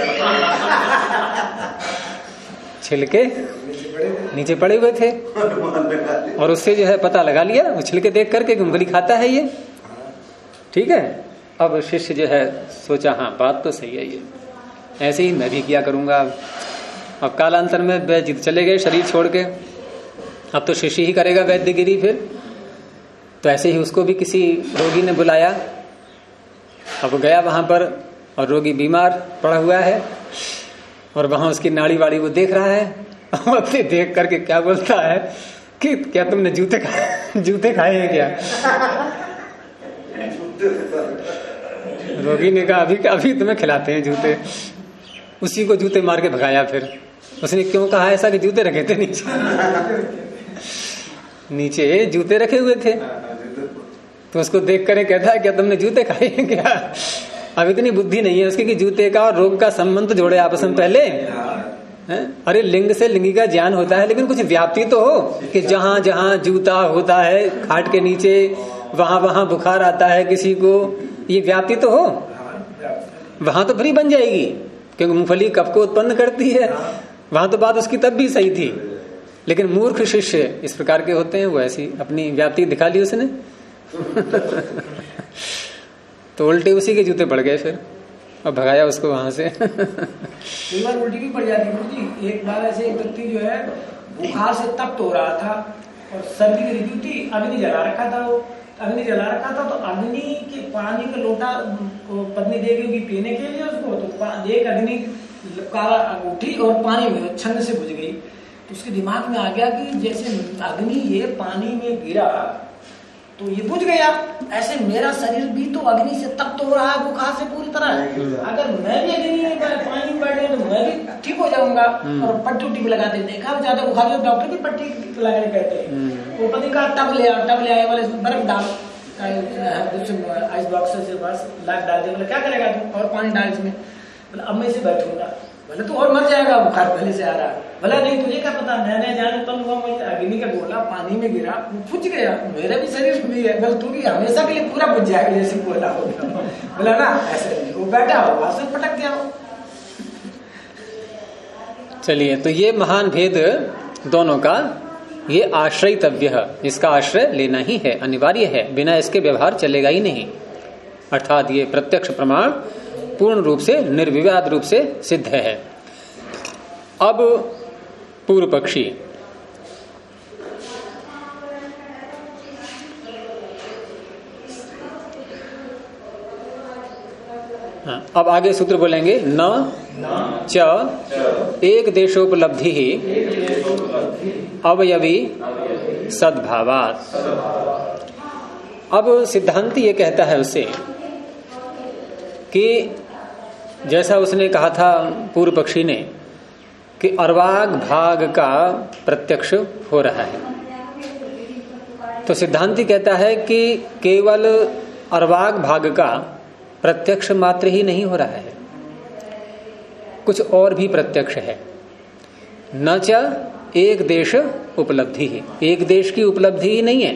छिलके नीचे पड़े हुए थे, और उससे जो है पता लगा लिया वो छिलके देख करके कि मूंगफली खाता है ये। ठीक है, अब शिष्य जो है सोचा हाँ बात तो सही है, ये ऐसे ही मैं भी किया करूंगा। अब कालांतर में वैद्य चले गए शरीर छोड़ के, अब तो शिष्य ही करेगा वैद्यगिरी फिर। तो ऐसे ही उसको भी किसी रोगी ने बुलाया, अब वो गया वहां पर, और रोगी बीमार पड़ा हुआ है और वहां उसकी नाड़ी वाड़ी वो देख रहा है, और देख करके क्या बोलता है कि क्या तुमने जूते खाए हैं क्या? रोगी ने कहा अभी तुम्हें खिलाते हैं जूते। उसी को जूते मार के भगाया। फिर उसने क्यों कहा ऐसा कि जूते रखे थे नीचे जूते रखे हुए थे। तो उसको देख कर कहता है क्या तुमने जूते खाए हैं क्या? अब इतनी बुद्धि नहीं है उसकी कि जूते का और रोग का संबंध तो जोड़े आपस में पहले। अरे लिंग से लिंगी का ज्ञान होता है, लेकिन कुछ व्याप्ति तो हो कि जहां जहां जूता होता है खाट के नीचे, वहां वहां बुखार आता है किसी को, ये व्याप्ति तो हो। वहां तो फ्री बन जाएगी क्योंकि मूंगफली कफ को उत्पन्न करती है, वहां तो बात उसकी तब भी सही थी। लेकिन मूर्ख शिष्य इस प्रकार के होते हैं, वो ऐसी अपनी व्याप्ति दिखा ली उसने तो उल्टे उसी के जूते पड़ गए फिर, और भगाया उसको वहां से। कई बार उल्टी भी पड़ जाती है। एक बार ऐसे एक व्यक्ति जो है बुखार से तप्त हो रहा था और सर्दी की ऋतु थी, अग्नि जला रखा था। वो अग्नि जला रखा था तो अग्नि के पानी का लोटा पत्नी दे गई पीने के लिए उसको, तो एक अग्नि काला उठी और पानी में छंद से बुझ गई। तो उसके दिमाग में आ गया कि जैसे अग्नि ये पानी में गिरा तो ये बुझ गया। ऐसे मेरा शरीर भी तो अग्नि से तप्त हो रहा है बुखार से पूरी तरह। अगर मैं भी अग्नि में पानी में बैठ तो मैं भी ठीक हो जाऊंगा। और पट्टी उट्टी भी लगाते देखा ज्यादा बुखार तो डॉक्टर भी पट्टी लगाने कहते हैं। वो पति का टब ले आए वाले बर्फ डाल आइस बॉक्स से बस लाख डाल दे। बोले क्या करेगा तू? और पानी डाल इसमें। बोले अब मैं इसे बैठूंगा। बोले तू और मर जाएगा बुखार पहले से आ रहा है। बोला नहीं तुझे क्या पता, नया जाने तब हुआ मैं अग्नि का गोला पानी में गिरा बुझ गया। मेरा भी शरीर भी है। बोल तू भी हमेशा के लिए पूरा बुझ जाएगा जैसे गोला हो गया। बोला ना ऐसे वो बैठा हुआ सब पटक गया। चलिए, तो ये महान भेद दोनों का ये आश्रयितव्य है, इसका आश्रय लेना ही है, अनिवार्य है, बिना इसके व्यवहार चलेगा ही नहीं। अर्थात ये प्रत्यक्ष प्रमाण पूर्ण रूप से निर्विवाद रूप से सिद्ध है। अब पूर्व पक्षी अब आगे सूत्र बोलेंगे न च एक देशोपलब्धि ही अवयवी सद्भावात्। अब सिद्धांत ये कहता है उससे कि जैसा उसने कहा था पूर्व पक्षी ने कि अर्वाग भाग का प्रत्यक्ष हो रहा है, तो सिद्धांती कहता है कि केवल अर्वाग भाग का प्रत्यक्ष मात्र ही नहीं हो रहा है, कुछ और भी प्रत्यक्ष है। न च एक देश उपलब्धि ही, एक देश की उपलब्धि ही नहीं है।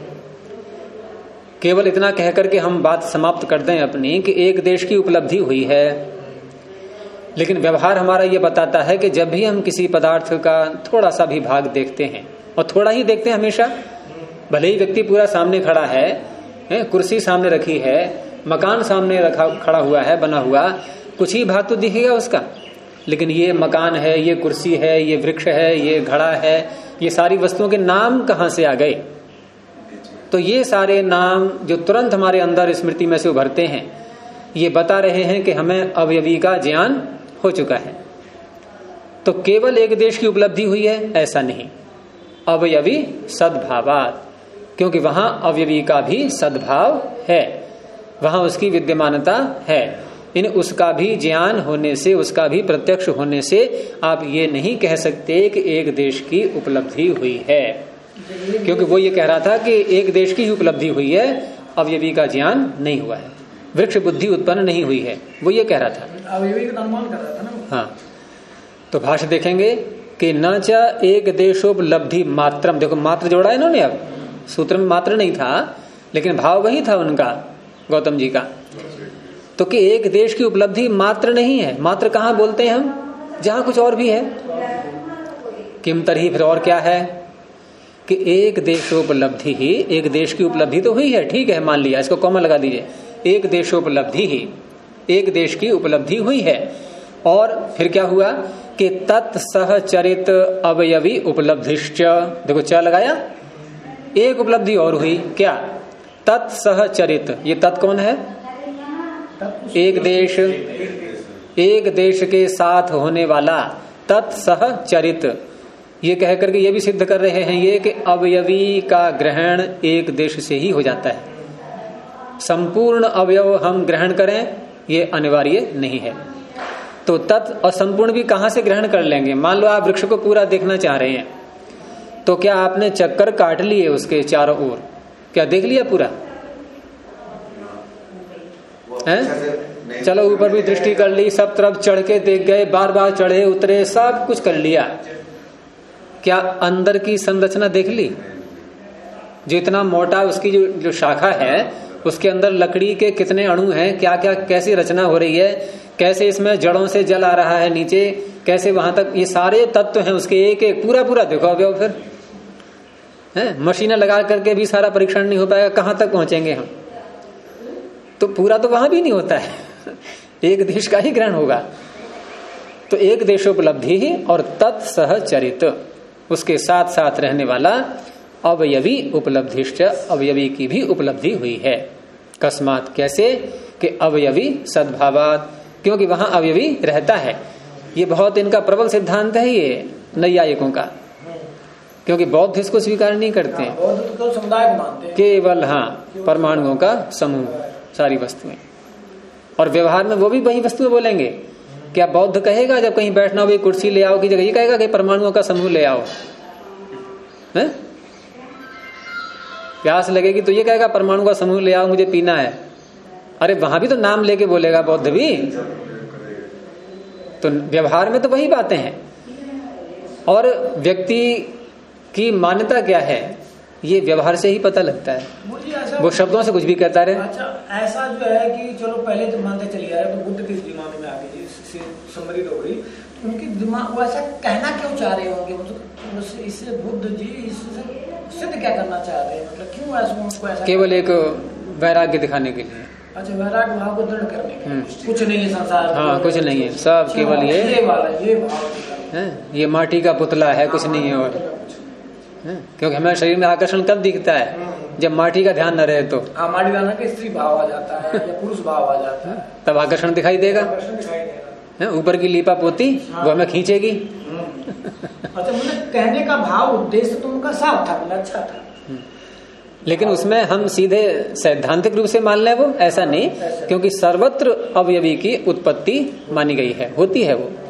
केवल इतना कह करके हम बात समाप्त कर दें अपनी कि एक देश की उपलब्धि हुई है, लेकिन व्यवहार हमारा ये बताता है कि जब भी हम किसी पदार्थ का थोड़ा सा भी भाग देखते हैं, और थोड़ा ही देखते हैं हमेशा, भले ही व्यक्ति पूरा सामने खड़ा है, कुर्सी सामने रखी है, मकान सामने रखा खड़ा हुआ है, बना हुआ, कुछ ही भाग तो दिखेगा उसका, लेकिन ये मकान है, ये कुर्सी है, ये वृक्ष है, ये घड़ा है, ये सारी वस्तुओं के नाम कहाँ से आ गए? तो ये सारे नाम जो तुरंत हमारे अंदर स्मृति में से उभरते हैं, ये बता रहे हैं कि हमें अवयवी का ज्ञान हो चुका है। तो केवल एक देश की उपलब्धि हुई है ऐसा नहीं, अवयवी सद्भावात्, क्योंकि वहां अवयवी का भी सद्भाव है, वहां उसकी विद्यमानता है। इन उसका भी ज्ञान होने से, उसका भी प्रत्यक्ष होने से आप ये नहीं कह सकते कि एक देश की उपलब्धि हुई है, क्योंकि वो ये कह रहा था कि एक देश की ही उपलब्धि हुई है, अवयवी का ज्ञान नहीं हुआ है, वृक्ष बुद्धि उत्पन्न नहीं हुई है, वो ये कह रहा था, अवयवी का अनुमान कर रहा था ना। हाँ, तो भाष्य देखेंगे कि न च एक देशोपलब्धि मात्रम, देखो मात्र जोड़ा है इन्होंने, अब सूत्र में मात्र नहीं था लेकिन भाव वही था उनका, गौतम जी का। तो कि एक देश की उपलब्धि मात्र नहीं है, मात्र कहाँ बोलते हैं हम? जहां कुछ और भी है। किम तरही, फिर और क्या है कि एक देशोपलब्धि ही, एक देश की उपलब्धि तो हुई है, ठीक है, मान लिया, इसको कॉमा लगा दीजिए, एक देशोपलब्धि ही, एक देश की उपलब्धि हुई है। और फिर क्या हुआ कि तत्सहचरित अवयवी उपलब्धिश्च, देखो च लगाया, एक उपलब्धि और हुई, क्या? तत्सहचरित, ये तत् कौन है? एक देश के साथ होने वाला, तत्सहचरित, ये कह करके ये भी सिद्ध कर रहे हैं ये कि अवयवी का ग्रहण एक देश से ही हो जाता है। संपूर्ण अवयव हम ग्रहण करें ये अनिवार्य नहीं है। तो तत् और संपूर्ण भी कहां से ग्रहण कर लेंगे? मान लो आप वृक्ष को पूरा देखना चाह रहे हैं, तो क्या आपने चक्कर काट लिए उसके चारों ओर? क्या देख लिया पूरा? हैं? चलो ऊपर भी दृष्टि कर ली, सब तरफ चढ़ के देख गए, बार बार चढ़े उतरे, सब कुछ कर लिया, क्या अंदर की संरचना देख ली? जो इतना मोटा उसकी जो शाखा है, उसके अंदर लकड़ी के कितने अणु हैं, क्या क्या कैसी रचना हो रही है, कैसे इसमें जड़ों से जल आ रहा है नीचे, कैसे वहां तक, ये सारे तत्व हैं उसके, एक एक पूरा देखो अवयव। फिर है मशीनें लगा करके भी सारा परीक्षण नहीं हो पाएगा, कहां तक पहुंचेंगे हम? तो पूरा तो वहां भी नहीं होता है, एक देश का ही ग्रहण होगा। तो एक देशोपलब्धि ही और तत्सहचरित, उसके साथ साथ रहने वाला अवयवी उपलब्धिश्च, अवयवी की भी उपलब्धि हुई है। कस्मात, कैसे? कि अवयवी सद्भावात्, क्योंकि वहां अवयवी रहता है। ये बहुत इनका प्रबल सिद्धांत है ये नैयायिकों का, क्योंकि बौद्ध इसको स्वीकार नहीं करते हैं। बौद्ध तो केवल समुदाय को मानते हैं, केवल परमाणुओं का समूह, सारी वस्तुएं। और व्यवहार में वो भी वही वस्तुएं बोलेंगे। क्या बौद्ध कहेगा जब कहीं बैठना हो भाई कुर्सी ले आओ की जगह ये कहेगा कि परमाणुओं का समूह ले आओ? है? प्यास लगेगी तो ये कहेगा परमाणु का समूह ले आओ मुझे पीना है? अरे वहां भी तो नाम लेके बोलेगा बौद्ध भी। तो व्यवहार में तो वही बातें हैं। और व्यक्ति की मान्यता क्या है ये व्यवहार से ही पता लगता है। वो शब्दों से कुछ भी कहता रहे। अच्छा, ऐसा जो है कि चलो पहले तो मानते चले आ रहे, तो बुद्ध किस दिमाग में आ गई, समरी हो गई, उनकी दिमाग वो ऐसा कहना क्यों चाह रहे होंगे? मतलब इससे बुद्ध जी इससे सिद्ध क्या करना चाह रहे हैं? मतलब क्यों ऐसा उनको ऐसा? केवल एक वैराग्य दिखाने के लिए। अच्छा, वैराग्य भाव को दृढ़ करने के लिए। कुछ नहीं है संसार में। हाँ, कुछ नहीं है, सब केवल ये भाव है, ये माटी का पुतला है, कुछ नहीं है। और क्योंकि हमारे शरीर में आकर्षण कब दिखता है? जब माटी का ध्यान न रहे तो। माटी का के स्त्री भाव आ जाता है या पुरुष भाव आ जाता है, तब आकर्षण दिखाई देगा। ऊपर की लीपा पोती वो हमें खींचेगी। अच्छा, मुझे कहने का भाव उद्देश्य तो उनका साफ था, अच्छा था, लेकिन उसमें हम सीधे सैद्धांतिक रूप से मान लें वो ऐसा नहीं, क्योंकि सर्वत्र अवयवी की उत्पत्ति मानी गई है, होती है वो।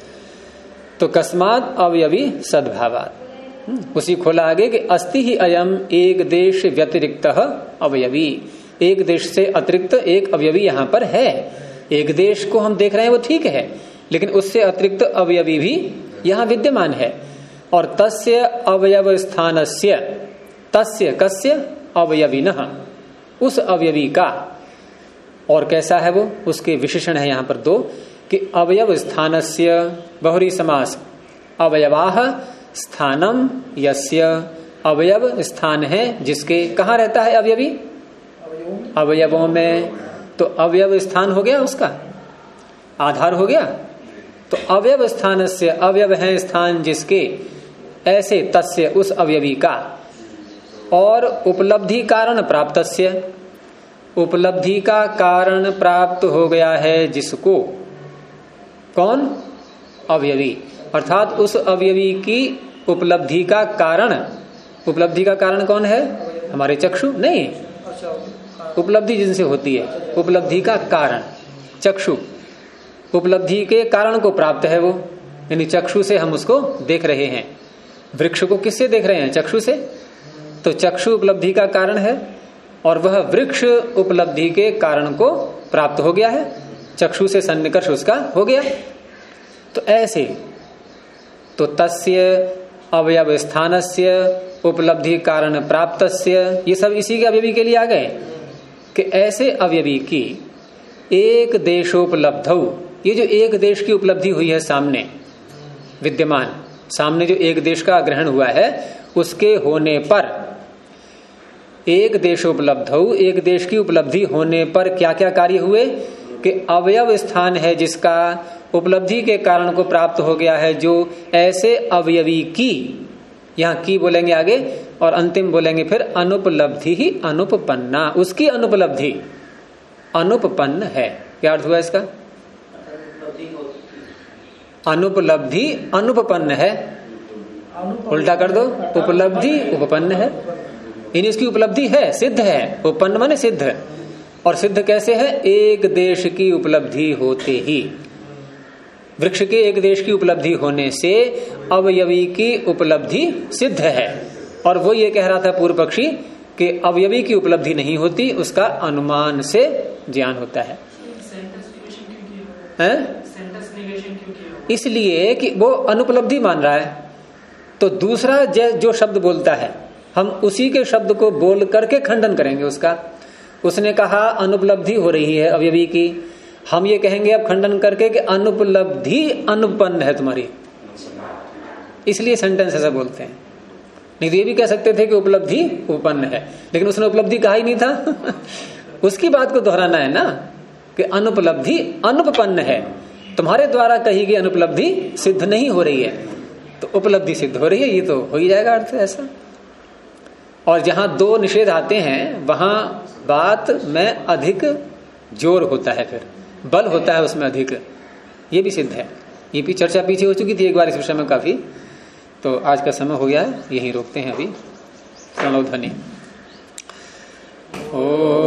तो कस्मात् अवयवी सद्भावात्, उसी खोला आगे कि अस्ति ही अयम एक देश व्यतिरिक्त अवयवी, एक देश से अतिरिक्त एक अवयवी यहाँ पर है। एक देश को हम देख रहे हैं वो ठीक है, लेकिन उससे अतिरिक्त अवयवी भी यहाँ विद्यमान है। और तस्य अवयव स्थानस्य, तस्य कस्य अवयविनः, उस अवयवी का। और कैसा है वो? उसके विशेषण है यहाँ पर दो कि अवयव स्थानस्य बहुरी समास, अवयवाह स्थानम यस्य, अवयव स्थान है जिसके। कहाँ रहता है अवयवी? अवयवों में। तो अवयव स्थान हो गया, उसका आधार हो गया। तो अवयव स्थानस्य, अवयव है स्थान जिसके, ऐसे तस्य उस अवयवी का। और उपलब्धि कारण प्राप्तस्य, उपलब्धि का कारण प्राप्त हो गया है जिसको। कौन? अवयवी। अर्थात उस अवयवी की उपलब्धि का कारण। उपलब्धि का कारण कौन है? हमारे चक्षु नहीं, उपलब्धि जिनसे होती है, उपलब्धि का कारण चक्षु। उपलब्धि के कारण को प्राप्त है वो, यानी चक्षु से हम उसको देख रहे हैं। वृक्ष को किससे देख रहे हैं? चक्षु से। तो चक्षु उपलब्धि का कारण है और वह वृक्ष उपलब्धि के कारण को प्राप्त हो गया है, चक्षु से सन्निकर्ष उसका हो गया। तो ऐसे तो तस्य अवयव स्थानस्य उपलब्धि कारण प्राप्तस्य, ये सब इसी के अवयवी के लिए आ गए कि ऐसे अवयवी की एक देशोपलब्धौ, ये जो एक देश की उपलब्धि हुई है सामने विद्यमान, सामने जो एक देश का ग्रहण हुआ है उसके होने पर, एक देशोपलब्धौ, एक देश की उपलब्धि होने पर क्या क्या कार्य हुए कि अवयव स्थान है जिसका उपलब्धि के कारण को प्राप्त हो गया है, जो ऐसे अवयवी की, यहाँ की बोलेंगे आगे और अंतिम बोलेंगे फिर अनुपलब्धि ही अनुपपन्ना, उसकी अनुपलब्धि अनुपपन्न है। क्या अर्थ हुआ इसका? अनुपलब्धि अनुपपन्न है, उल्टा कर दो, उपलब्धि उपपन्न है। इन इसकी उपलब्धि है, सिद्ध है, उपपन्न माने सिद्ध। और सिद्ध कैसे है? एक देश की उपलब्धि होते ही, वृक्ष के एक देश की उपलब्धि होने से अवयवी की उपलब्धि सिद्ध है। और वो ये कह रहा था पूर्व पक्षी कि अवयवी की उपलब्धि नहीं होती, उसका अनुमान से ज्ञान होता है। इसलिए कि वो अनुपलब्धि मान रहा है, तो दूसरा जो शब्द बोलता है हम उसी के शब्द को बोल करके खंडन करेंगे उसका। उसने कहा अनुपलब्धि हो रही है अवयवी की, हम ये कहेंगे अब खंडन करके कि अनुपलब्धि अनुपन्न है तुम्हारी, इसलिए सेंटेंस ऐसा बोलते हैं। नहीं तो ये भी कह सकते थे कि उपलब्धि उपपन्न है, लेकिन उसने उपलब्धि कहा ही नहीं था उसकी बात को दोहराना है ना कि अनुपलब्धि अनुपपन्न है, तुम्हारे द्वारा कही गई अनुपलब्धि सिद्ध नहीं हो रही है, तो उपलब्धि सिद्ध हो रही है, ये तो हो ही जाएगा अर्थ ऐसा। और जहां दो निषेध आते हैं वहां बात में अधिक जोर होता है, फिर बल होता है उसमें अधिक, ये भी सिद्ध है। ये भी चर्चा पीछे हो चुकी थी एक बार इस विषय में काफी, तो आज का समय हो गया है, यहीं रोकते हैं अभी। प्रणव ध्वनि। ओ